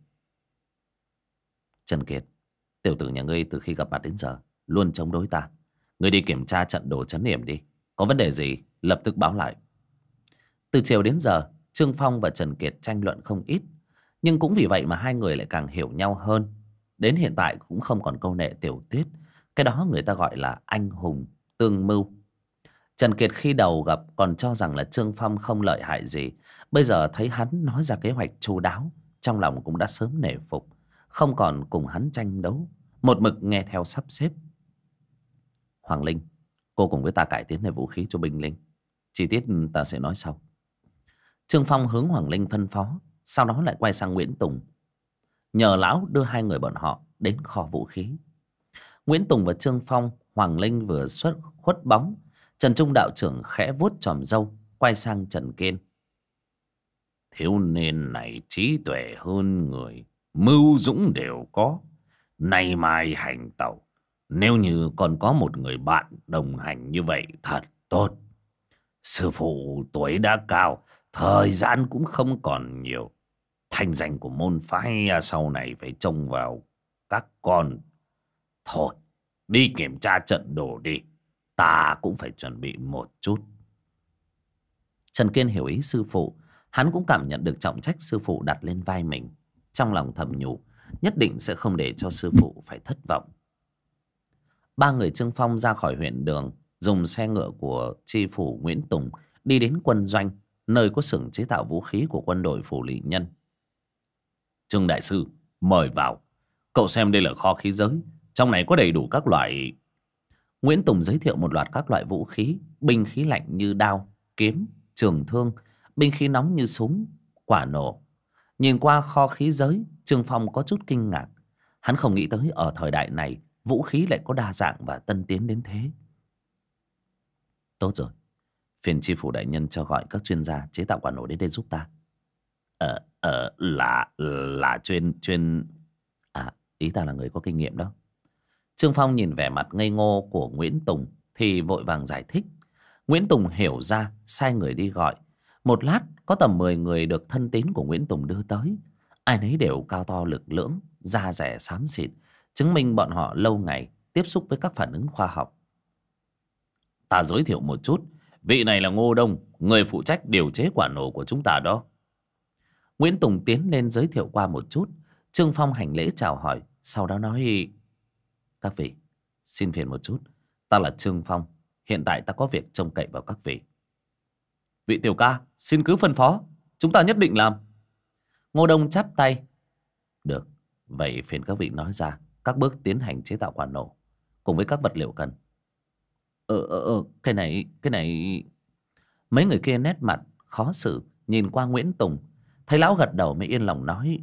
Trần Kiệt, tiểu tử nhà ngươi từ khi gặp mặt đến giờ luôn chống đối ta. Ngươi đi kiểm tra trận đồ trấn yểm đi. Có vấn đề gì lập tức báo lại. Từ chiều đến giờ, Trương Phong và Trần Kiệt tranh luận không ít. Nhưng cũng vì vậy mà hai người lại càng hiểu nhau hơn. Đến hiện tại cũng không còn câu nệ tiểu tiết. Cái đó người ta gọi là anh hùng tương mưu. Trần Kiệt khi đầu gặp còn cho rằng là Trương Phong không lợi hại gì. Bây giờ thấy hắn nói ra kế hoạch chu đáo, trong lòng cũng đã sớm nể phục, không còn cùng hắn tranh đấu, một mực nghe theo sắp xếp. Hoàng Linh, cô cùng với ta cải tiến lại vũ khí cho binh linh. Chi tiết ta sẽ nói sau. Trương Phong hướng Hoàng Linh phân phó, sau đó lại quay sang Nguyễn Tùng, nhờ lão đưa hai người bọn họ đến kho vũ khí. Nguyễn Tùng và Trương Phong, Hoàng Linh vừa xuất khuất bóng. Trần Trung đạo trưởng khẽ vuốt chòm râu, quay sang Trần Kiên. Thiếu niên này trí tuệ hơn người, mưu dũng đều có, nay mai hành tẩu. Nếu như còn có một người bạn đồng hành như vậy thật tốt. Sư phụ tuổi đã cao, thời gian cũng không còn nhiều. Thành danh của môn phái sau này phải trông vào các con. Thôi, đi kiểm tra trận đồ đi. Ta cũng phải chuẩn bị một chút. Trần Kiên hiểu ý sư phụ. Hắn cũng cảm nhận được trọng trách sư phụ đặt lên vai mình. Trong lòng thầm nhủ, nhất định sẽ không để cho sư phụ phải thất vọng. Ba người Trương Phong ra khỏi huyện đường, dùng xe ngựa của tri phủ Nguyễn Tùng đi đến quân doanh, nơi có xưởng chế tạo vũ khí của quân đội Phủ Lị Nhân. Trương đại sư, mời vào. Cậu xem đây là kho khí giới, trong này có đầy đủ các loại. Nguyễn Tùng giới thiệu một loạt các loại vũ khí, binh khí lạnh như đao, kiếm, trường thương, binh khí nóng như súng, quả nổ. Nhìn qua kho khí giới, Trương Phong có chút kinh ngạc. Hắn không nghĩ tới ở thời đại này vũ khí lại có đa dạng và tân tiến đến thế. Tốt rồi, phiền tri phủ đại nhân cho gọi các chuyên gia chế tạo quả nổ đến đây giúp ta. Là chuyên ý ta là người có kinh nghiệm đó. Trương Phong nhìn vẻ mặt ngây ngô của Nguyễn Tùng thì vội vàng giải thích. Nguyễn Tùng hiểu ra, sai người đi gọi. Một lát có tầm 10 người được thân tín của Nguyễn Tùng đưa tới. Ai nấy đều cao to lực lưỡng, da dẻ xám xịt, chứng minh bọn họ lâu ngày tiếp xúc với các phản ứng khoa học. Ta giới thiệu một chút, vị này là Ngô Đông, người phụ trách điều chế quả nổ của chúng ta đó. Nguyễn Tùng tiến lên giới thiệu qua một chút. Trương Phong hành lễ chào hỏi, sau đó nói: các vị, xin phiền một chút, ta là Trương Phong, hiện tại ta có việc trông cậy vào các vị. Vị tiểu ca, xin cứ phân phó, chúng ta nhất định làm. Ngô Đông chắp tay. Được, vậy phiền các vị nói ra các bước tiến hành chế tạo quả nổ cùng với các vật liệu cần. Cái này. Mấy người kia nét mặt khó xử nhìn qua Nguyễn Tùng, thấy lão gật đầu mới yên lòng nói: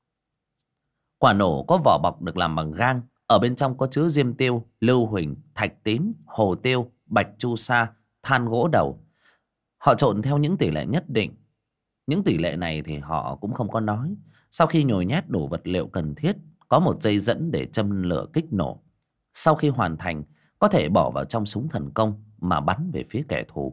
quả nổ có vỏ bọc được làm bằng gang, ở bên trong có chứa diêm tiêu, lưu huỳnh, thạch tín, hồ tiêu, bạch chu sa, than gỗ đầu. Họ trộn theo những tỷ lệ nhất định. Những tỷ lệ này thì họ cũng không có nói. Sau khi nhồi nhét đủ vật liệu cần thiết, có một dây dẫn để châm lửa kích nổ. Sau khi hoàn thành, có thể bỏ vào trong súng thần công mà bắn về phía kẻ thù.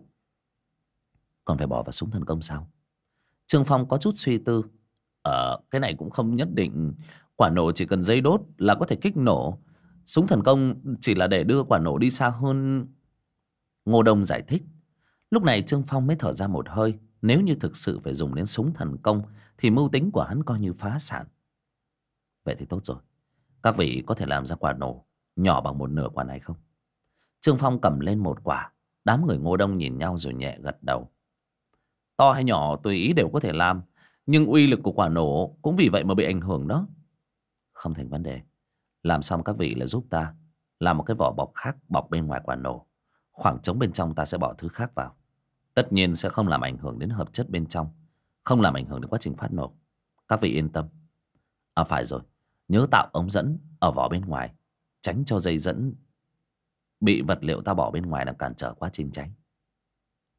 Còn phải bỏ vào súng thần công sao? Trương Phong có chút suy tư. Cái này cũng không nhất định. Quả nổ chỉ cần dây đốt là có thể kích nổ. Súng thần công chỉ là để đưa quả nổ đi xa hơn. Ngô Đông giải thích. Lúc này Trương Phong mới thở ra một hơi. Nếu như thực sự phải dùng đến súng thần công thì mưu tính của hắn coi như phá sản. Vậy thì tốt rồi, các vị có thể làm ra quả nổ nhỏ bằng một nửa quả này không? Trương Phong cầm lên một quả. Đám người Ngô Đông nhìn nhau rồi nhẹ gật đầu. To hay nhỏ tùy ý đều có thể làm, nhưng uy lực của quả nổ cũng vì vậy mà bị ảnh hưởng đó. Không thành vấn đề. Làm xong các vị là giúp ta làm một cái vỏ bọc khác bọc bên ngoài quả nổ. Khoảng trống bên trong ta sẽ bỏ thứ khác vào. Tất nhiên sẽ không làm ảnh hưởng đến hợp chất bên trong, không làm ảnh hưởng đến quá trình phát nổ. Các vị yên tâm. Phải rồi, nhớ tạo ống dẫn ở vỏ bên ngoài, tránh cho dây dẫn bị vật liệu ta bỏ bên ngoài làm cản trở quá trình cháy.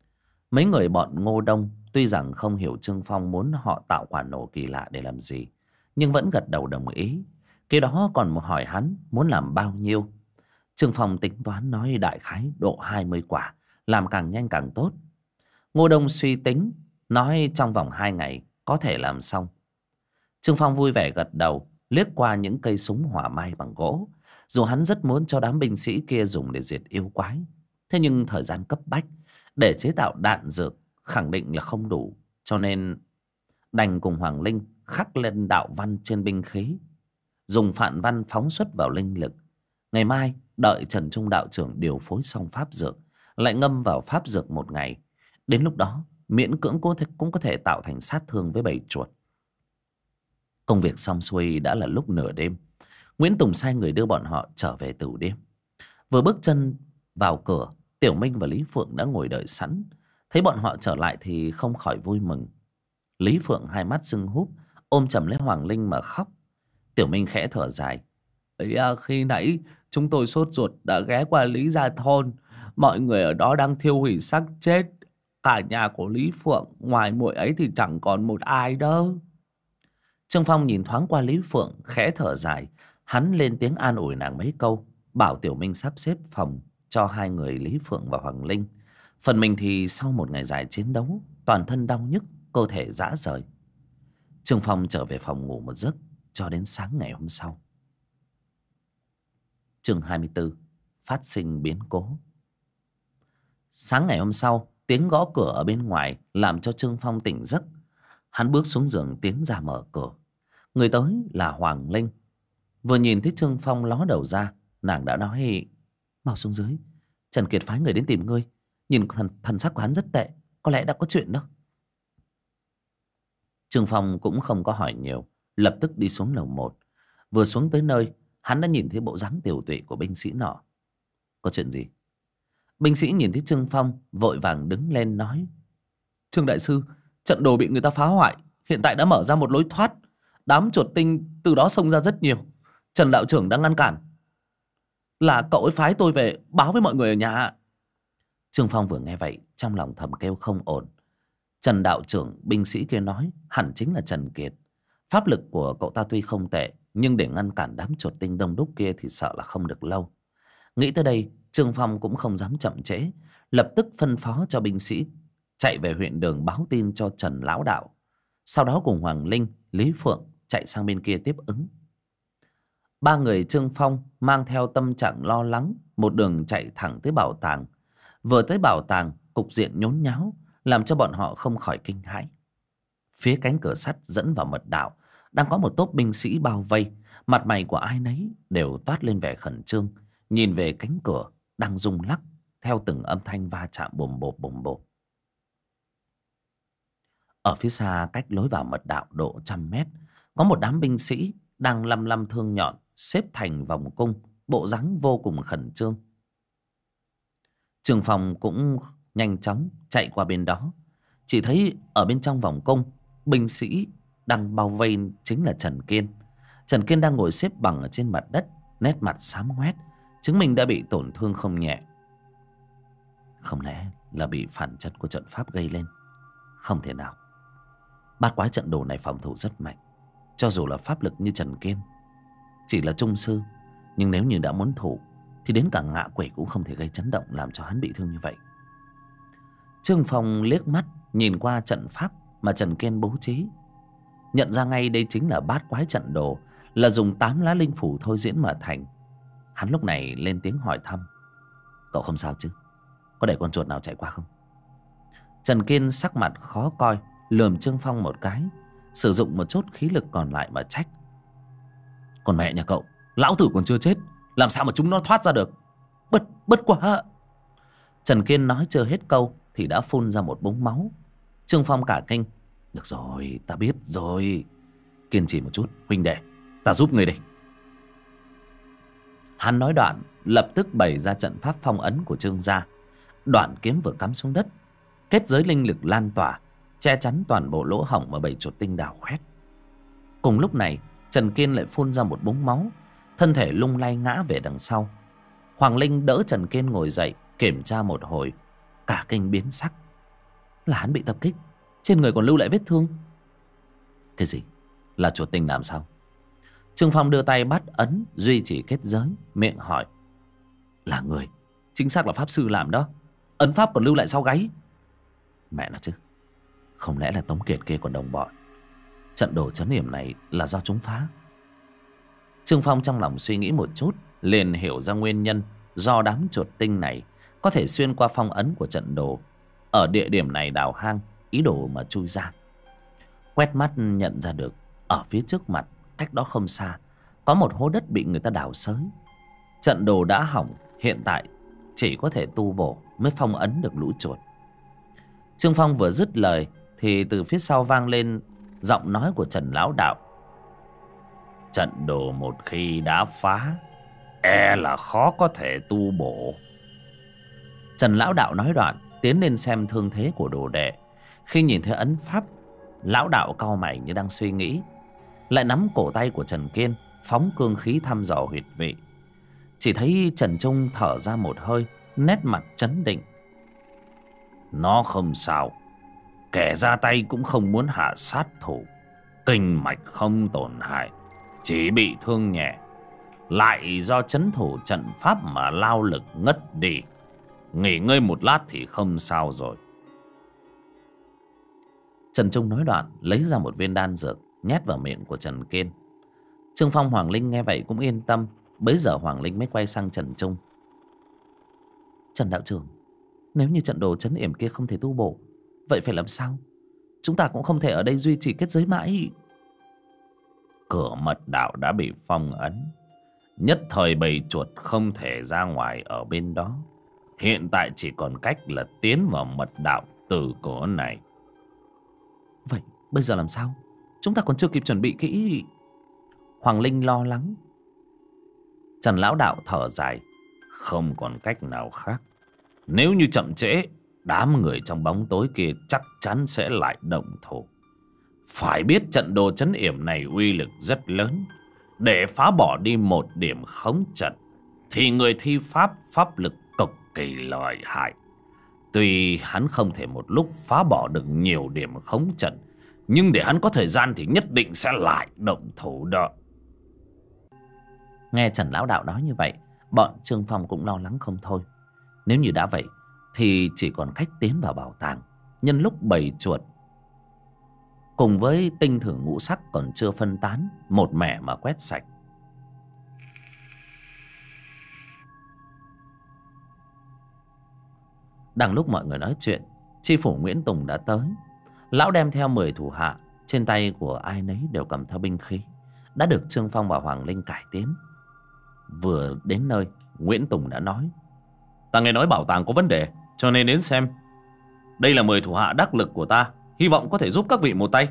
Mấy người bọn Ngô Đông tuy rằng không hiểu Trương Phong muốn họ tạo quả nổ kỳ lạ để làm gì, nhưng vẫn gật đầu đồng ý. Cái đó còn hỏi hắn muốn làm bao nhiêu. Trương Phong tính toán nói đại khái độ 20 quả, làm càng nhanh càng tốt. Ngô Đông suy tính, nói trong vòng 2 ngày có thể làm xong. Trương Phong vui vẻ gật đầu, liếc qua những cây súng hỏa mai bằng gỗ. Dù hắn rất muốn cho đám binh sĩ kia dùng để diệt yêu quái, thế nhưng thời gian cấp bách để chế tạo đạn dược khẳng định là không đủ, cho nên đành cùng Hoàng Linh khắc lên đạo văn trên binh khí, dùng phạn văn phóng xuất vào linh lực. Ngày mai đợi Trần Trung đạo trưởng điều phối xong pháp dược, lại ngâm vào pháp dược 1 ngày. Đến lúc đó miễn cưỡng cũng có thể tạo thành sát thương với bầy chuột. Công việc xong xuôi đã là lúc nửa đêm. Nguyễn Tùng sai người đưa bọn họ trở về Tửu Điếm. Vừa bước chân vào cửa, Tiểu Minh và Lý Phượng đã ngồi đợi sẵn. Thấy bọn họ trở lại thì không khỏi vui mừng. Lý Phượng hai mắt sưng húp, ôm chầm lấy Hoàng Linh mà khóc. Tiểu Minh khẽ thở dài. Khi nãy chúng tôi sốt ruột đã ghé qua Lý Gia Thôn. Mọi người ở đó đang thiêu hủy xác chết. Cả nhà của Lý Phượng, ngoài muội ấy thì chẳng còn một ai đâu. Trương Phong nhìn thoáng qua Lý Phượng, khẽ thở dài. Hắn lên tiếng an ủi nàng mấy câu, bảo Tiểu Minh sắp xếp phòng cho hai người Lý Phượng và Hoàng Linh. Phần mình thì sau một ngày dài chiến đấu, toàn thân đau nhức, cơ thể rã rời. Trương Phong trở về phòng ngủ một giấc cho đến sáng ngày hôm sau. Chương 24. Phát sinh biến cố. Sáng ngày hôm sau, tiếng gõ cửa ở bên ngoài làm cho Trương Phong tỉnh giấc. Hắn bước xuống giường tiến ra mở cửa. Người tới là Hoàng Linh. Vừa nhìn thấy Trương Phong ló đầu ra, nàng đã nói: mau xuống dưới, Trần Kiệt phái người đến tìm ngươi. Nhìn thần sắc của hắn rất tệ, có lẽ đã có chuyện đó. Trương Phong cũng không có hỏi nhiều, lập tức đi xuống lầu 1. Vừa xuống tới nơi, hắn đã nhìn thấy bộ dáng tiều tụy của binh sĩ nọ. Có chuyện gì? Binh sĩ nhìn thấy Trương Phong vội vàng đứng lên nói: Trương đại sư, trận đồ bị người ta phá hoại, hiện tại đã mở ra một lối thoát. Đám chuột tinh từ đó xông ra rất nhiều. Trần đạo trưởng đang ngăn cản. Là cậu ấy phái tôi về báo với mọi người ở nhà. Trương Phong vừa nghe vậy, trong lòng thầm kêu không ổn. Trần đạo trưởng, binh sĩ kia nói, hẳn chính là Trần Kiệt. Pháp lực của cậu ta tuy không tệ, nhưng để ngăn cản đám chuột tinh đông đúc kia thì sợ là không được lâu. Nghĩ tới đây, Trương Phong cũng không dám chậm trễ, lập tức phân phó cho binh sĩ chạy về huyện Đường báo tin cho Trần lão đạo. Sau đó cùng Hoàng Linh, Lý Phượng chạy sang bên kia tiếp ứng. Ba người Trương Phong mang theo tâm trạng lo lắng, một đường chạy thẳng tới bảo tàng. Vừa tới bảo tàng, cục diện nhốn nháo, làm cho bọn họ không khỏi kinh hãi. Phía cánh cửa sắt dẫn vào mật đạo đang có một tốp binh sĩ bao vây. Mặt mày của ai nấy đều toát lên vẻ khẩn trương, nhìn về cánh cửa đang rung lắc theo từng âm thanh va chạm bồm bộp bồm bộp. Ở phía xa cách lối vào mật đạo độ 100 mét, có một đám binh sĩ đang lăm lăm thương nhọn xếp thành vòng cung, bộ dáng vô cùng khẩn trương. Trương Phong cũng nhanh chóng chạy qua bên đó. Chỉ thấy ở bên trong vòng cung, binh sĩ đang bao vây chính là Trần Kiên. Trần Kiên đang ngồi xếp bằng ở trên mặt đất, nét mặt xám ngoét, chứng minh đã bị tổn thương không nhẹ. Không lẽ là bị phản chất của trận pháp gây lên? Không thể nào. Bát quái trận đồ này phòng thủ rất mạnh. Cho dù là pháp lực như Trần Kiên chỉ là trung sư, nhưng nếu như đã muốn thủ thì đến cả ngạ quỷ cũng không thể gây chấn động làm cho hắn bị thương như vậy. Trương Phong liếc mắt nhìn qua trận pháp mà Trần Kiên bố trí, nhận ra ngay đây chính là bát quái trận đồ, là dùng 8 lá linh phủ thôi diễn mà thành. Hắn lúc này lên tiếng hỏi thăm: cậu không sao chứ? Có để con chuột nào chạy qua không? Trần Kiên sắc mặt khó coi, lườm Trương Phong một cái, sử dụng một chút khí lực còn lại mà trách: còn mẹ nhà cậu, lão tử còn chưa chết, làm sao mà chúng nó thoát ra được? Bất quá. Trần Kiên nói chưa hết câu thì đã phun ra một búng máu. Trương Phong cả kinh: được rồi, ta biết rồi, kiên trì một chút huynh đệ, ta giúp người đây. Hắn nói đoạn lập tức bày ra trận pháp phong ấn của Trương gia. Đoạn kiếm vừa cắm xuống đất, kết giới linh lực lan tỏa, che chắn toàn bộ lỗ hổng mà bầy chuột tinh đào khoét. Cùng lúc này, Trần Kiên lại phun ra một búng máu, thân thể lung lay ngã về đằng sau. Hoàng Linh đỡ Trần Kiên ngồi dậy, kiểm tra một hồi, cả kinh biến sắc. Là hắn bị tập kích, trên người còn lưu lại vết thương. Cái gì? Là chuột tinh làm sao? Trương Phong đưa tay bắt ấn duy trì kết giới, miệng hỏi. Là người, chính xác là pháp sư làm đó. Ấn pháp còn lưu lại sau gáy. Mẹ nó chứ, không lẽ là Tống Kiệt kia còn đồng bọn? Trận đồ trấn yểm này là do chúng phá? Trương Phong trong lòng suy nghĩ một chút, liền hiểu ra nguyên nhân do đám chuột tinh này có thể xuyên qua phong ấn của trận đồ, ở địa điểm này đào hang, ý đồ mà chui ra. Quét mắt nhận ra được ở phía trước mặt, cách đó không xa, có một hố đất bị người ta đào xới. Trận đồ đã hỏng, hiện tại chỉ có thể tu bổ mới phong ấn được lũ chuột. Trương Phong vừa dứt lời thì từ phía sau vang lên giọng nói của Trần Lão Đạo. Trận đồ một khi đã phá, e là khó có thể tu bổ. Trần Lão Đạo nói đoạn tiến lên xem thương thế của đồ đệ. Khi nhìn thấy ấn pháp, Lão Đạo cau mày như đang suy nghĩ, lại nắm cổ tay của Trần Kiên phóng cương khí thăm dò huyệt vị. Chỉ thấy Trần Trung thở ra một hơi, nét mặt trấn định. Nó không sao, kẻ ra tay cũng không muốn hạ sát thủ. Kinh mạch không tổn hại, chỉ bị thương nhẹ, lại do trấn thủ trận pháp mà lao lực ngất đi. Nghỉ ngơi một lát thì không sao rồi. Trần Trung nói đoạn lấy ra một viên đan dược nhét vào miệng của Trần Kiên. Trương Phong, Hoàng Linh nghe vậy cũng yên tâm. Bấy giờ Hoàng Linh mới quay sang Trần Trung. Trần đạo trưởng, nếu như trận đồ trấn yểm kia không thể tu bổ, vậy phải làm sao? Chúng ta cũng không thể ở đây duy trì kết giới mãi. Cửa mật đạo đã bị phong ấn, nhất thời bầy chuột không thể ra ngoài ở bên đó. Hiện tại chỉ còn cách là tiến vào mật đạo từ cửa này. Vậy bây giờ làm sao? Chúng ta còn chưa kịp chuẩn bị kỹ. Hoàng Linh lo lắng. Trần Lão Đạo thở dài. Không còn cách nào khác. Nếu như chậm trễ, đám người trong bóng tối kia chắc chắn sẽ lại động thủ. Phải biết trận đồ trấn yểm này uy lực rất lớn. Để phá bỏ đi một điểm khống trận thì người thi pháp lực cực kỳ lợi hại. Tuy hắn không thể một lúc phá bỏ được nhiều điểm khống trận, nhưng để hắn có thời gian thì nhất định sẽ lại động thủ đó. Nghe Trần Lão Đạo nói như vậy, bọn Trương Phong cũng lo lắng không thôi. Nếu như đã vậy thì chỉ còn cách tiến vào bảo tàng, nhân lúc bầy chuột cùng với tinh thử ngũ sắc còn chưa phân tán, một mẻ mà quét sạch. Đang lúc mọi người nói chuyện, tri phủ Nguyễn Tùng đã tới. Lão đem theo 10 thủ hạ, trên tay của ai nấy đều cầm theo binh khí, đã được Trương Phong và Hoàng Linh cải tiến. Vừa đến nơi, Nguyễn Tùng đã nói: Ta nghe nói bảo tàng có vấn đề, cho nên đến xem. Đây là 10 thủ hạ đắc lực của ta, hy vọng có thể giúp các vị một tay.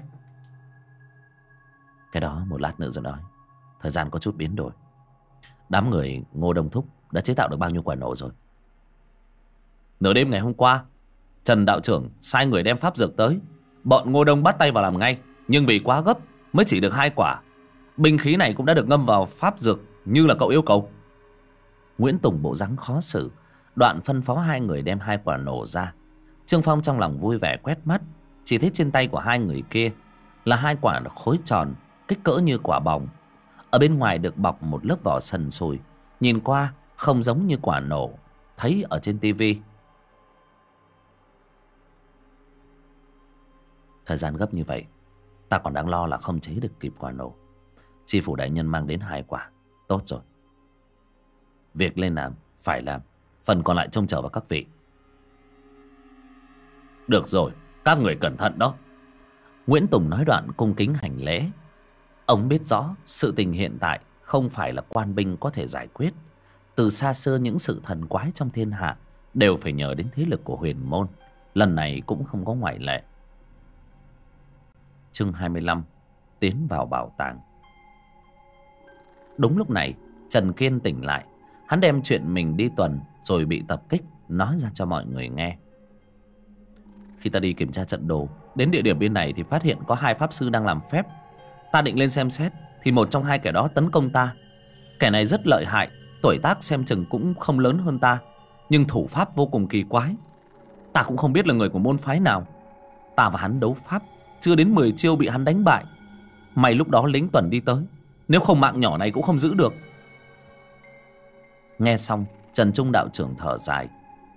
Cái đó một lát nữa rồi nói. Thời gian có chút biến đổi. Đám người Ngô Đông Thúc đã chế tạo được bao nhiêu quả nổ rồi? Nửa đêm ngày hôm qua, Trần đạo trưởng sai người đem pháp dược tới. Bọn Ngô Đông bắt tay vào làm ngay, nhưng vì quá gấp mới chỉ được 2 quả. Binh khí này cũng đã được ngâm vào pháp dược như là cậu yêu cầu. Nguyễn Tùng bộ dáng khó xử, đoạn phân phó 2 người đem 2 quả nổ ra. Trương Phong trong lòng vui vẻ quét mắt, chỉ thấy trên tay của 2 người kia là 2 quả khối tròn, kích cỡ như quả bóng. Ở bên ngoài được bọc một lớp vỏ sần sùi, nhìn qua không giống như quả nổ thấy ở trên tivi. Thời gian gấp như vậy, ta còn đang lo là không chế được kịp quả nổ. Tri phủ đại nhân mang đến 2 quả, tốt rồi. Việc lên làm phải làm, phần còn lại trông chờ vào các vị. Được rồi, các người cẩn thận đó. Nguyễn Tùng nói đoạn cung kính hành lễ. Ông biết rõ sự tình hiện tại không phải là quan binh có thể giải quyết. Từ xa xưa những sự thần quái trong thiên hạ đều phải nhờ đến thế lực của huyền môn. Lần này cũng không có ngoại lệ. Chương 25: Tiến vào bảo tàng. Đúng lúc này Trần Kiên tỉnh lại. Hắn đem chuyện mình đi tuần rồi bị tập kích nói ra cho mọi người nghe. Khi ta đi kiểm tra trận đồ, đến địa điểm bên này thì phát hiện có 2 pháp sư đang làm phép. Ta định lên xem xét thì một trong 2 kẻ đó tấn công ta. Kẻ này rất lợi hại, tuổi tác xem chừng cũng không lớn hơn ta, nhưng thủ pháp vô cùng kỳ quái. Ta cũng không biết là người của môn phái nào, Ta và hắn đấu pháp, chưa đến 10 chiêu bị hắn đánh bại. May lúc đó lính tuần đi tới, nếu không mạng nhỏ này cũng không giữ được. Nghe xong, Trần Trung đạo trưởng thở dài.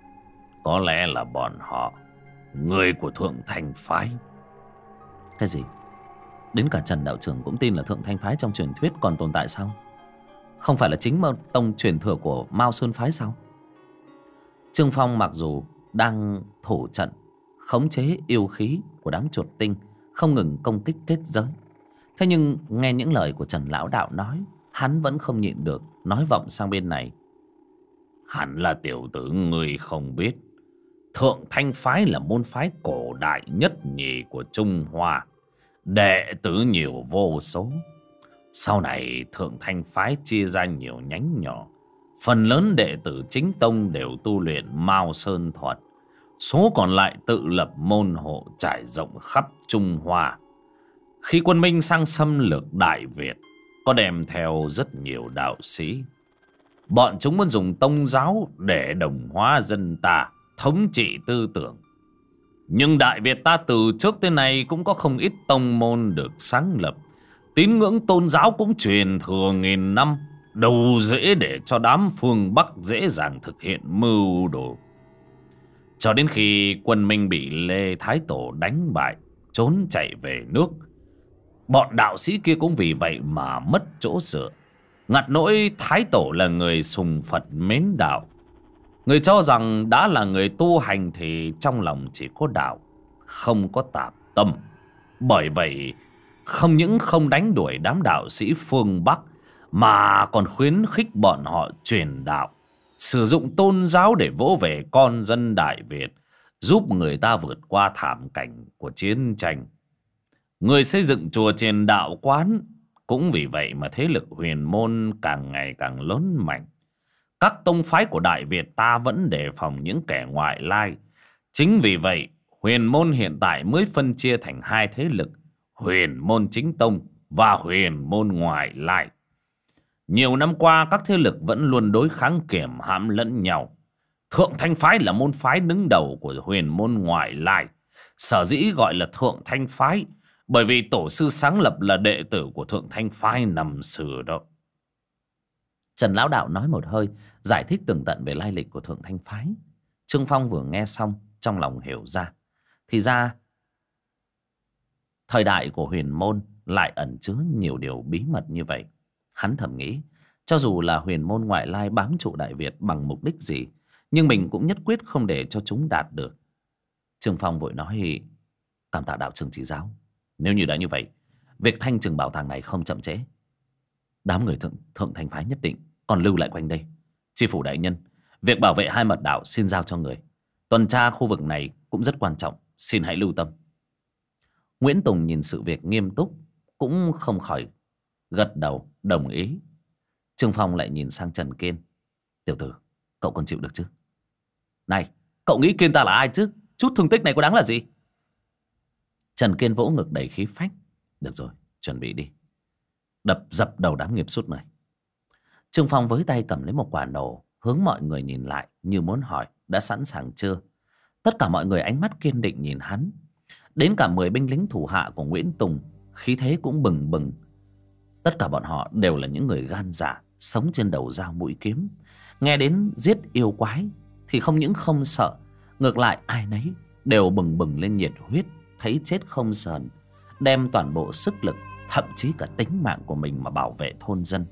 Có lẽ là bọn họ người của Thượng Thanh Phái. Cái gì? Đến cả Trần đạo trưởng cũng tin là Thượng Thanh Phái trong truyền thuyết còn tồn tại sao? Không phải là chính tông truyền thừa của Mao Sơn Phái sao? Trương Phong mặc dù đang thủ trận khống chế yêu khí của đám chuột tinh, không ngừng công kích kết giới, thế nhưng nghe những lời của Trần lão đạo nói, hắn vẫn không nhịn được nói vọng sang bên này. Hẳn là tiểu tử người không biết, Thượng Thanh Phái là môn phái cổ đại nhất nhì của Trung Hoa, đệ tử nhiều vô số. Sau này Thượng Thanh Phái chia ra nhiều nhánh nhỏ, phần lớn đệ tử chính tông đều tu luyện Mao Sơn thuật, số còn lại tự lập môn hộ trải rộng khắp Trung Hoa. Khi quân Minh sang xâm lược Đại Việt, có đem theo rất nhiều đạo sĩ. Bọn chúng muốn dùng tông giáo để đồng hóa dân ta, thống trị tư tưởng. Nhưng Đại Việt ta từ trước tới nay cũng có không ít tông môn được sáng lập, tín ngưỡng tôn giáo cũng truyền thừa nghìn năm, đâu dễ để cho đám phương Bắc dễ dàng thực hiện mưu đồ. Cho đến khi quân Minh bị Lê Thái Tổ đánh bại, trốn chạy về nước, bọn đạo sĩ kia cũng vì vậy mà mất chỗ dựa. Ngặt nỗi Thái Tổ là người sùng Phật mến đạo, người cho rằng đã là người tu hành thì trong lòng chỉ có đạo, không có tạp tâm. Bởi vậy không những không đánh đuổi đám đạo sĩ phương Bắc, mà còn khuyến khích bọn họ truyền đạo, sử dụng tôn giáo để vỗ về con dân Đại Việt, giúp người ta vượt qua thảm cảnh của chiến tranh. Người xây dựng chùa chiền đạo quán, cũng vì vậy mà thế lực huyền môn càng ngày càng lớn mạnh. Các tông phái của Đại Việt ta vẫn đề phòng những kẻ ngoại lai. Chính vì vậy huyền môn hiện tại mới phân chia thành hai thế lực: huyền môn chính tông và huyền môn ngoại lai. Nhiều năm qua các thế lực vẫn luôn đối kháng kiểm hãm lẫn nhau. Thượng Thanh Phái là môn phái đứng đầu của huyền môn ngoại lai. Sở dĩ gọi là Thượng Thanh Phái bởi vì tổ sư sáng lập là đệ tử của Thượng Thanh Phái năm xưa đó. Trần lão đạo nói một hơi, giải thích tường tận về lai lịch của Thượng Thanh Phái. Trương Phong vừa nghe xong, trong lòng hiểu ra. Thì ra thời đại của huyền môn lại ẩn chứa nhiều điều bí mật như vậy. Hắn thầm nghĩ, cho dù là huyền môn ngoại lai bám trụ Đại Việt bằng mục đích gì, nhưng mình cũng nhất quyết không để cho chúng đạt được. Trương Phong vội nói, cảm tạ đạo trưởng chỉ giáo. Nếu như đã như vậy, việc thanh trừng bảo tàng này không chậm trễ. Đám người thượng Thanh Phái nhất định còn lưu lại quanh đây. Tri phủ đại nhân, việc bảo vệ hai mật đạo xin giao cho người. Tuần tra khu vực này cũng rất quan trọng, xin hãy lưu tâm. Nguyễn Tùng nhìn sự việc nghiêm túc, cũng không khỏi gật đầu đồng ý. Trương Phong lại nhìn sang Trần Kiên. Tiểu tử, cậu còn chịu được chứ? Này, cậu nghĩ Kiên ta là ai chứ? Chút thương tích này có đáng là gì? Trần Kiên vỗ ngực đầy khí phách. Được rồi, chuẩn bị đi, đập dập đầu đám nghiệp sút này. Trương Phong với tay cầm lấy một quả nổ, hướng mọi người nhìn lại như muốn hỏi đã sẵn sàng chưa. Tất cả mọi người ánh mắt kiên định nhìn hắn. Đến cả 10 binh lính thủ hạ của Nguyễn Tùng, khí thế cũng bừng bừng. Tất cả bọn họ đều là những người gan dạ, sống trên đầu dao mũi kiếm. Nghe đến giết yêu quái thì không những không sợ, ngược lại ai nấy đều bừng bừng lên nhiệt huyết, thấy chết không sờn, đem toàn bộ sức lực, thậm chí cả tính mạng của mình mà bảo vệ thôn dân.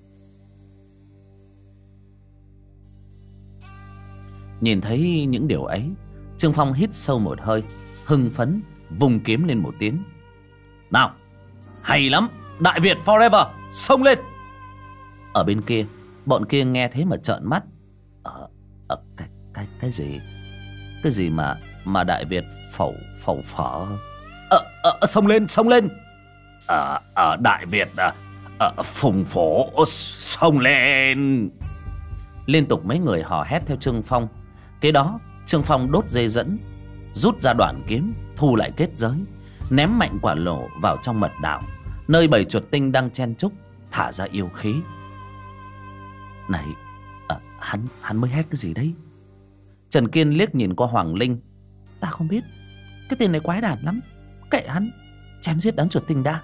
Nhìn thấy những điều ấy, Trương Phong hít sâu một hơi, hưng phấn vùng kiếm lên một tiếng. Nào, hay lắm, Đại Việt forever, xông lên! Ở bên kia, bọn kia nghe thế mà trợn mắt. Cái gì? Cái gì mà Đại Việt phở? Xông lên, xông lên! Ở Đại Việt phùng phổ, xông lên! Liên tục mấy người hò hét theo Trương Phong. Kế đó Trương Phong đốt dây dẫn, rút ra đoạn kiếm, thu lại kết giới, ném mạnh quả nổ vào trong mật đạo, nơi bầy chuột tinh đang chen chúc, thả ra yêu khí. Này, hắn mới hét cái gì đấy? Trần Kiên liếc nhìn qua Hoàng Linh. Ta không biết, cái tên này quái đản lắm, Kệ hắn, chém giết đám chuột tinh đã.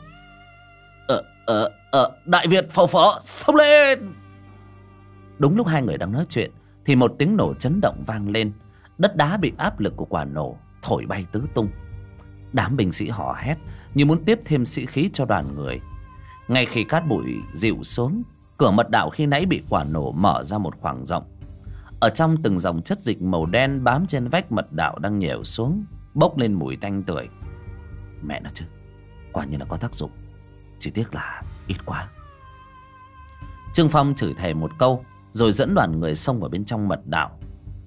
Đại Việt phò phò, xông lên. Đúng lúc hai người đang nói chuyện thì một tiếng nổ chấn động vang lên. Đất đá bị áp lực của quả nổ thổi bay tứ tung. Đám binh sĩ hò hét như muốn tiếp thêm sĩ khí cho đoàn người. Ngay khi cát bụi dịu xuống, cửa mật đạo khi nãy bị quả nổ mở ra một khoảng rộng. Ở trong từng dòng chất dịch màu đen bám trên vách mật đạo đang nhèo xuống, bốc lên mùi tanh tưởi. Mẹ nó chứ, quả nhiên là có tác dụng, chỉ tiếc là ít quá. Trương Phong chửi thề một câu rồi dẫn đoàn người xông vào bên trong mật đạo.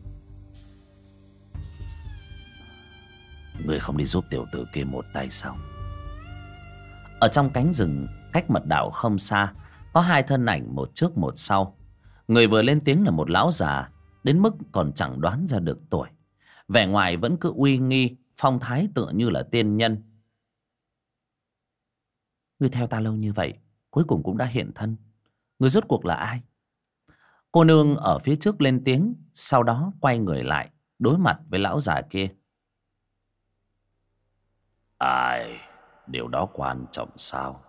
Người không đi giúp tiểu tử kia một tay sao? Ở trong cánh rừng cách mật đạo không xa, có hai thân ảnh một trước một sau. Người vừa lên tiếng là một lão già, đến mức còn chẳng đoán ra được tuổi. Vẻ ngoài vẫn cứ uy nghi, phong thái tựa như là tiên nhân. Ngươi theo ta lâu như vậy, cuối cùng cũng đã hiện thân. Ngươi rốt cuộc là ai? Cô nương ở phía trước lên tiếng, sau đó quay người lại, đối mặt với lão già kia. Ai? Điều đó quan trọng sao?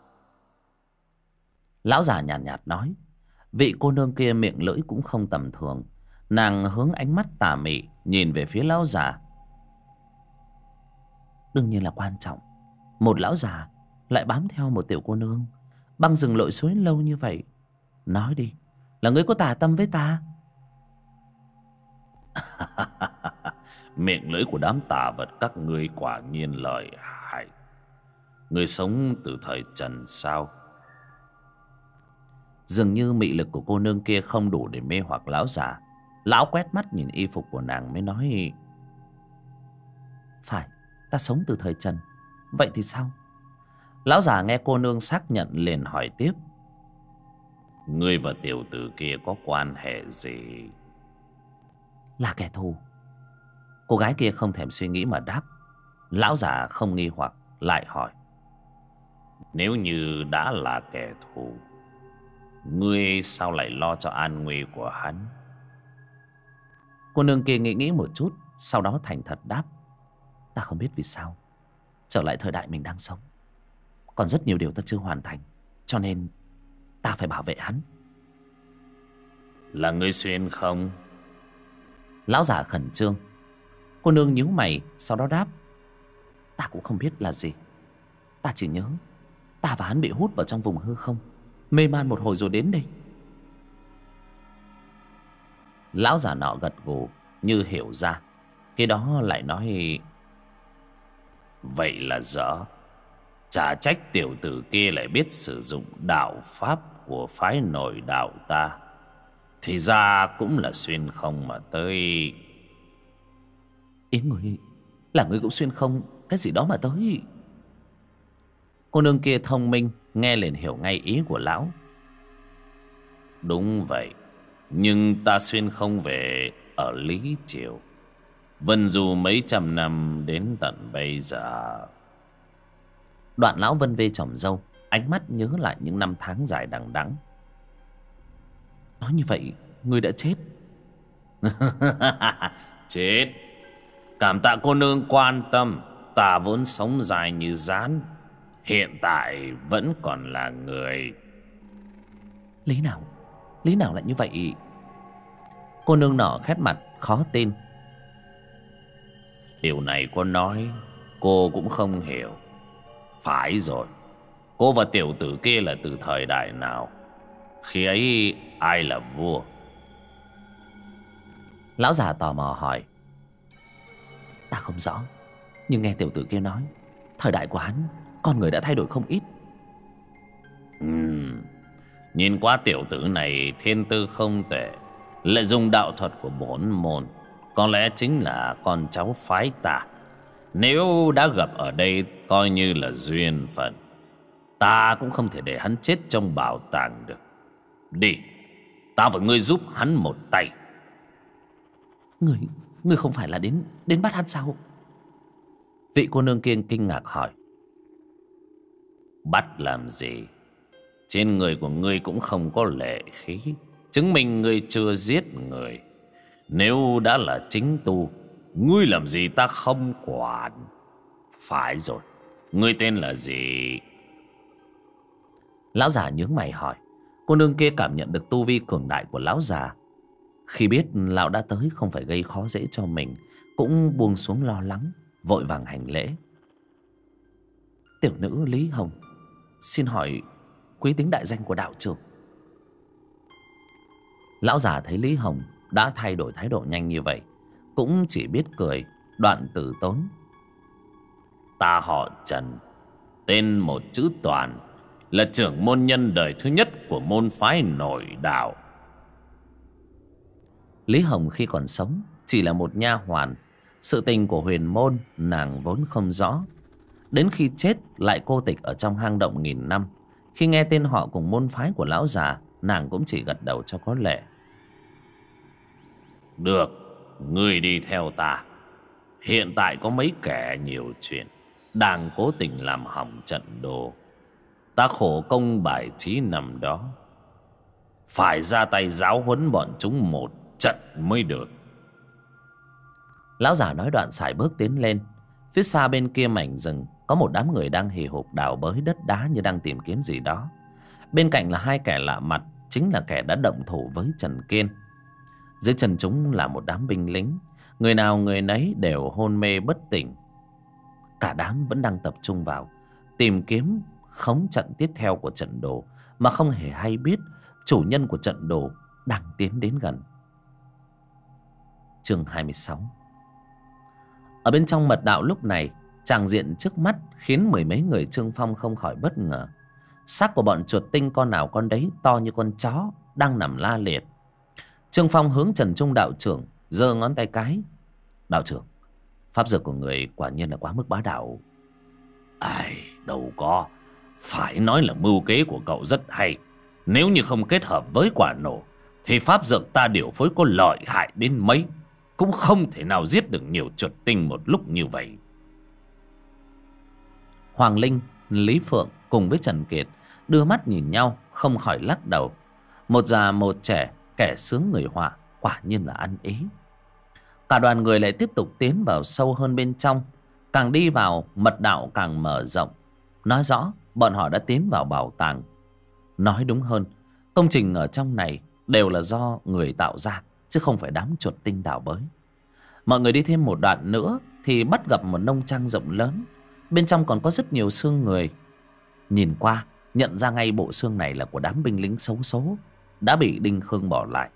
Lão già nhàn nhạt nói. Vị cô nương kia miệng lưỡi cũng không tầm thường. Nàng hướng ánh mắt tà mị nhìn về phía lão già. Đương nhiên là quan trọng. Một lão già lại bám theo một tiểu cô nương băng rừng lội suối lâu như vậy. Nói đi, là ngươi có tà tâm với ta? Miệng lưỡi của đám tà vật các ngươi quả nhiên lợi hại. Ngươi sống từ thời Trần sao? Dường như mị lực của cô nương kia không đủ để mê hoặc lão già. Lão quét mắt nhìn y phục của nàng mới nói. Phải, ta sống từ thời Trần. Vậy thì sao? Lão già nghe cô nương xác nhận liền hỏi tiếp. Ngươi và tiểu tử kia có quan hệ gì? Là kẻ thù. Cô gái kia không thèm suy nghĩ mà đáp. Lão già không nghi hoặc lại hỏi. Nếu như đã là kẻ thù, ngươi sao lại lo cho an nguy của hắn? Cô nương kia nghĩ một chút, sau đó thành thật đáp. Ta không biết vì sao. Trở lại thời đại mình đang sống, còn rất nhiều điều ta chưa hoàn thành, cho nên ta phải bảo vệ hắn. Là ngươi xuyên không? Lão già khẩn trương. Cô nương nhíu mày, sau đó đáp. Ta cũng không biết là gì. Ta chỉ nhớ ta và hắn bị hút vào trong vùng hư không, mê man một hồi rồi đến đây. Lão già nọ gật gù như hiểu ra. Cái đó lại nói. Vậy là dở. Chả trách tiểu tử kia lại biết sử dụng đạo pháp của phái nội đạo ta. Thì ra cũng là xuyên không mà tới. Ý người là người cũng xuyên không cái gì đó mà tới. Cô nương kia thông minh, nghe liền hiểu ngay ý của lão. Đúng vậy, nhưng ta xuyên không về ở Lý Triều, vân du mấy trăm năm đến tận bây giờ. Đoạn lão vân vê chòm râu, ánh mắt nhớ lại những năm tháng dài đằng đẵng. Nói như vậy, ngươi đã chết. Chết? Cảm tạ cô nương quan tâm. Ta vốn sống dài như rắn, hiện tại vẫn còn là người. Lý nào lại như vậy? Cô nương nọ khét mặt khó tin. Điều này cô nói cô cũng không hiểu. Phải rồi, cô và tiểu tử kia là từ thời đại nào? Khi ấy ai là vua? Lão già tò mò hỏi. Ta không rõ, nhưng nghe tiểu tử kia nói, thời đại của hắn, con người đã thay đổi không ít. Nhìn qua tiểu tử này thiên tư không tệ, lại dùng đạo thuật của bổn môn, có lẽ chính là con cháu phái ta. Nếu đã gặp ở đây coi như là duyên phận. Ta cũng không thể để hắn chết trong bảo tàng được. Đi, ta và ngươi giúp hắn một tay. Ngươi không phải là đến bắt hắn sao? Vị cô nương kia kinh ngạc hỏi. Bắt làm gì? Trên người của ngươi cũng không có lệ khí, chứng minh ngươi chưa giết người. Nếu đã là chính tu, ngươi làm gì ta không quản. Phải rồi, Ngươi tên là gì? Lão già nhướng mày hỏi. Cô nương kia cảm nhận được tu vi cường đại của lão già. Khi biết lão đã tới không phải gây khó dễ cho mình, cũng buông xuống lo lắng, vội vàng hành lễ. Tiểu nữ Lý Hồng, xin hỏi quý tính đại danh của đạo trưởng. Lão già thấy Lý Hồng đã thay đổi thái độ nhanh như vậy, cũng chỉ biết cười, đoạn từ tốn. Ta họ Trần, tên một chữ Toàn, là trưởng môn nhân đời thứ nhất của môn phái Nội Đạo. Lý Hồng khi còn sống chỉ là một nha hoàn, sự tình của huyền môn nàng vốn không rõ. Đến khi chết lại cô tịch ở trong hang động nghìn năm. Khi nghe tên họ cùng môn phái của lão già, nàng cũng chỉ gật đầu cho có lệ. Được, ngươi đi theo ta. Hiện tại có mấy kẻ nhiều chuyện đang cố tình làm hỏng trận đồ. Ta khổ công bài trí nằm đó, phải ra tay giáo huấn bọn chúng một trận mới được. Lão già nói đoạn sải bước tiến lên. Phía xa bên kia mảnh rừng có một đám người đang hì hục đào bới đất đá như đang tìm kiếm gì đó. Bên cạnh là hai kẻ lạ mặt, chính là kẻ đã động thủ với Trần Kiên. Dưới chân chúng là một đám binh lính, người nào người nấy đều hôn mê bất tỉnh. Cả đám vẫn đang tập trung vào tìm kiếm khống trận tiếp theo của trận đồ, mà không hề hay biết chủ nhân của trận đồ đang tiến đến gần. Chương 26. Ở bên trong mật đạo lúc này, tràng diện trước mắt khiến mười mấy người Trương Phong không khỏi bất ngờ. Xác của bọn chuột tinh con nào con đấy to như con chó đang nằm la liệt. Trương Phong hướng Trần Trung đạo trưởng giơ ngón tay cái. Đạo trưởng, pháp dược của người quả nhiên là quá mức bá đạo. Ai, đâu có. Phải nói là mưu kế của cậu rất hay. Nếu như không kết hợp với quả nổ thì pháp dược ta điều phối có lợi hại đến mấy cũng không thể nào giết được nhiều chuột tinh một lúc như vậy. Hoàng Linh, Lý Phượng cùng với Trần Kiệt đưa mắt nhìn nhau không khỏi lắc đầu. Một già một trẻ, kẻ sướng người họa, quả nhiên là ăn ý. Cả đoàn người lại tiếp tục tiến vào sâu hơn bên trong. Càng đi vào, mật đạo càng mở rộng. Nói rõ bọn họ đã tiến vào bảo tàng. Nói đúng hơn, công trình ở trong này đều là do người tạo ra, chứ không phải đám chuột tinh đào bới. Mọi người đi thêm một đoạn nữa thì bắt gặp một nông trang rộng lớn. Bên trong còn có rất nhiều xương người. Nhìn qua nhận ra ngay bộ xương này là của đám binh lính xấu số đã bị Đinh Khương bỏ lại.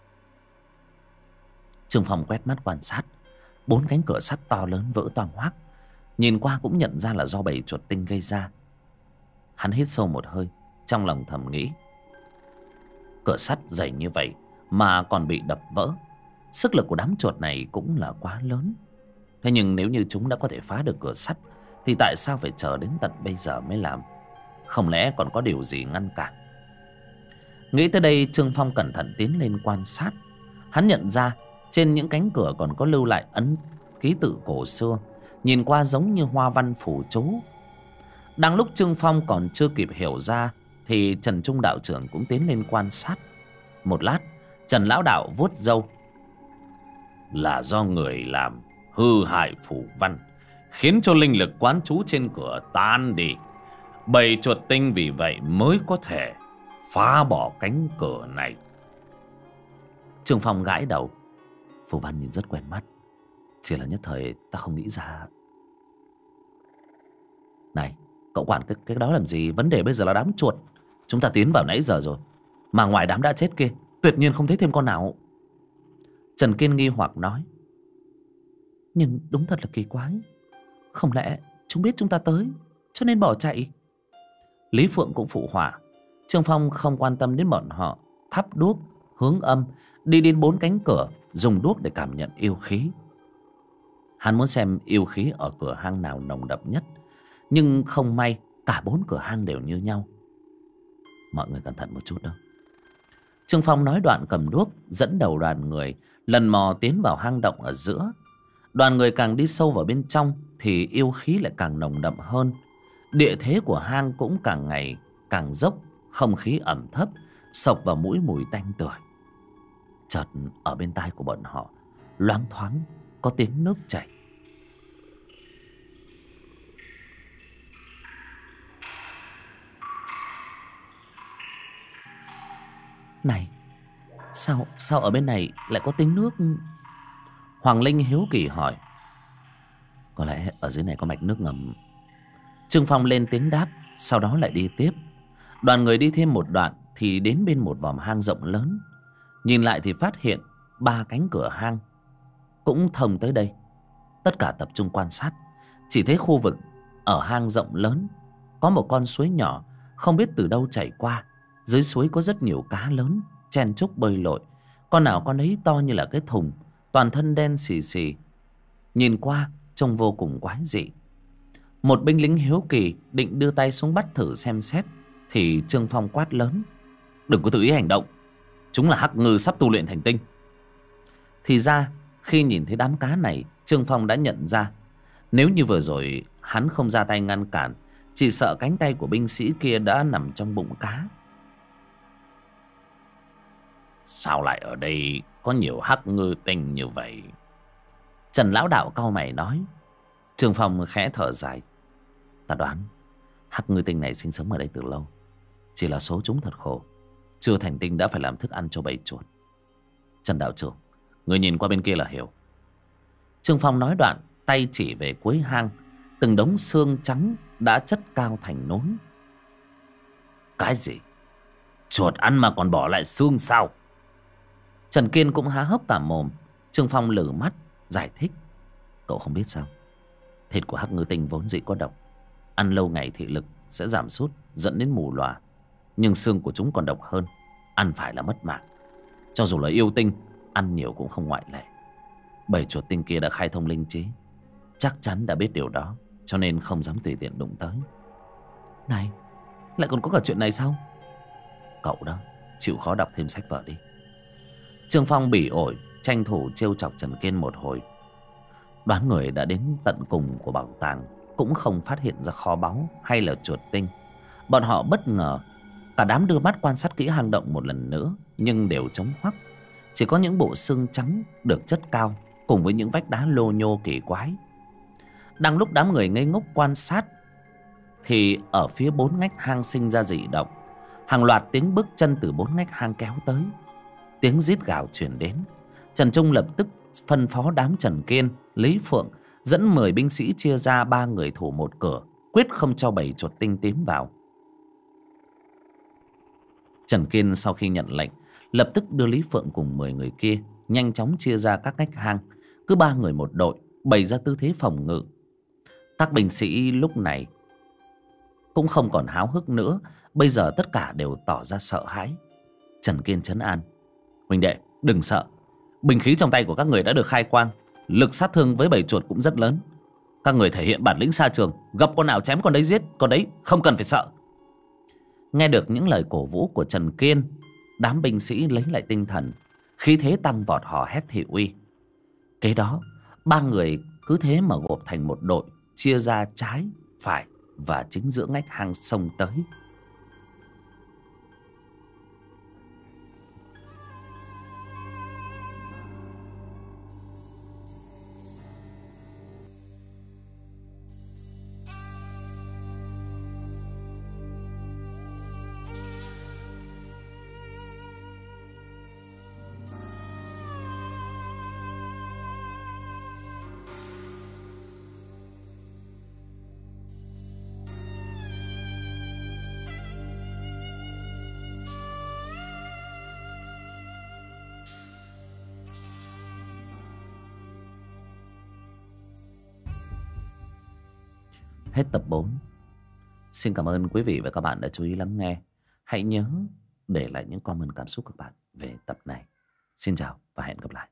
Trương Phong quét mắt quan sát. 4 cánh cửa sắt to lớn vỡ toang hoác, nhìn qua cũng nhận ra là do bầy chuột tinh gây ra. Hắn hít sâu một hơi, trong lòng thầm nghĩ, cửa sắt dày như vậy mà còn bị đập vỡ, sức lực của đám chuột này cũng là quá lớn. Thế nhưng nếu như chúng đã có thể phá được cửa sắt thì tại sao phải chờ đến tận bây giờ mới làm? Không lẽ còn có điều gì ngăn cản? Nghĩ tới đây, Trương Phong cẩn thận tiến lên quan sát. Hắn nhận ra trên những cánh cửa còn có lưu lại ấn ký tự cổ xưa, nhìn qua giống như hoa văn phù chú. Đang lúc Trương Phong còn chưa kịp hiểu ra thì Trần Trung đạo trưởng cũng tiến lên quan sát. Một lát, Trần lão đạo vuốt râu. Là do người làm hư hại phù văn, khiến cho linh lực quán trú trên cửa tan đi. Bầy chuột tinh vì vậy mới có thể phá bỏ cánh cửa này. Trương Phong gãi đầu. Phù văn nhìn rất quen mắt, chỉ là nhất thời ta không nghĩ ra. Này, cậu quản cái đó làm gì? Vấn đề bây giờ là đám chuột. Chúng ta tiến vào nãy giờ rồi, mà ngoài đám đã chết kia tuyệt nhiên không thấy thêm con nào. Trần Kiên nghi hoặc nói. Nhưng đúng thật là kỳ quái, không lẽ chúng biết chúng ta tới cho nên bỏ chạy? Lý Phượng cũng phụ họa. Trương Phong không quan tâm đến bọn họ, thắp đuốc hướng âm, đi đến 4 cánh cửa, dùng đuốc để cảm nhận yêu khí. Hắn muốn xem yêu khí ở cửa hang nào nồng đậm nhất, nhưng không may cả 4 cửa hang đều như nhau. Mọi người cẩn thận một chút đâu. Trương Phong nói đoạn cầm đuốc dẫn đầu đoàn người lần mò tiến vào hang động ở giữa. Đoàn người càng đi sâu vào bên trong thì yêu khí lại càng nồng đậm hơn. Địa thế của hang cũng càng ngày càng dốc, không khí ẩm thấp, xộc vào mũi mùi tanh tưởi. Chợt ở bên tai của bọn họ loáng thoáng có tiếng nước chảy. Này, sao ở bên này lại có tiếng nước? Hoàng Linh hiếu kỳ hỏi. Có lẽ ở dưới này có mạch nước ngầm. Trương Phong lên tiếng đáp, sau đó lại đi tiếp. Đoàn người đi thêm một đoạn thì đến bên một vòm hang rộng lớn. Nhìn lại thì phát hiện 3 cánh cửa hang cũng thông tới đây. Tất cả tập trung quan sát. Chỉ thấy khu vực ở hang rộng lớn có một con suối nhỏ không biết từ đâu chảy qua. Dưới suối có rất nhiều cá lớn chen chúc bơi lội. Con nào con ấy to như là cái thùng, toàn thân đen xì xì, nhìn qua trông vô cùng quái dị. Một binh lính hiếu kỳ định đưa tay xuống bắt thử xem xét thì Trương Phong quát lớn. Đừng có tự ý hành động, chúng là hắc ngư sắp tu luyện thành tinh. Thì ra khi nhìn thấy đám cá này, Trương Phong đã nhận ra nếu như vừa rồi hắn không ra tay ngăn cản, chỉ sợ cánh tay của binh sĩ kia đã nằm trong bụng cá. Sao lại ở đây có nhiều hắc ngư tinh như vậy? Trần lão đạo cau mày nói. Trương Phong khẽ thở dài. Ta đoán hắc ngư tinh này sinh sống ở đây từ lâu, chỉ là số chúng thật khổ, chưa thành tinh đã phải làm thức ăn cho bầy chuột. Trần đạo trưởng, người nhìn qua bên kia là hiểu. Trương Phong nói đoạn, tay chỉ về cuối hang. Từng đống xương trắng đã chất cao thành núi. Cái gì? Chuột ăn mà còn bỏ lại xương sao? Trần Kiên cũng há hốc cả mồm. Trương Phong lử mắt giải thích. Cậu không biết sao, thịt của hắc ngư tinh vốn dĩ có độc, ăn lâu ngày thị lực sẽ giảm sút, dẫn đến mù lòa. Nhưng xương của chúng còn độc hơn, ăn phải là mất mạng. Cho dù là yêu tinh, ăn nhiều cũng không ngoại lệ. Bầy chuột tinh kia đã khai thông linh trí, chắc chắn đã biết điều đó, cho nên không dám tùy tiện đụng tới. Này, lại còn có cả chuyện này sao? Cậu đó, chịu khó đọc thêm sách vở đi. Trương Phong bỉ ổi, tranh thủ trêu chọc Trần Kiên một hồi. Đoán người đã đến tận cùng của bảo tàng cũng không phát hiện ra kho báu hay là chuột tinh. Bọn họ bất ngờ. Cả đám đưa mắt quan sát kỹ hang động một lần nữa, nhưng đều trống hoắc. Chỉ có những bộ xương trắng được chất cao cùng với những vách đá lô nhô kỳ quái. Đang lúc đám người ngây ngốc quan sát thì ở phía 4 ngách hang sinh ra dị động. Hàng loạt tiếng bước chân từ 4 ngách hang kéo tới. Tiếng rít gào truyền đến. Trần Trung lập tức phân phó đám Trần Kiên, Lý Phượng dẫn 10 binh sĩ chia ra 3 người thủ một cửa, quyết không cho bầy chuột tinh tiến vào. Trần Kiên sau khi nhận lệnh, lập tức đưa Lý Phượng cùng 10 người kia nhanh chóng chia ra các ngách hang, cứ 3 người một đội, bày ra tư thế phòng ngự. Các binh sĩ lúc này cũng không còn háo hức nữa, bây giờ tất cả đều tỏ ra sợ hãi. Trần Kiên trấn an. Huynh đệ, đừng sợ. Binh khí trong tay của các người đã được khai quang, lực sát thương với bầy chuột cũng rất lớn. Các người thể hiện bản lĩnh xa trường, gặp con nào chém con đấy giết, con đấy không cần phải sợ. Nghe được những lời cổ vũ của Trần Kiên, đám binh sĩ lấy lại tinh thần, khí thế tăng vọt hò hét thị uy. Kế đó 3 người cứ thế mà gộp thành một đội, chia ra trái, phải và chính giữa ngách hang xông tới. Hết tập 4. Xin cảm ơn quý vị và các bạn đã chú ý lắng nghe. Hãy nhớ để lại những comment cảm xúc các bạn về tập này. Xin chào và hẹn gặp lại.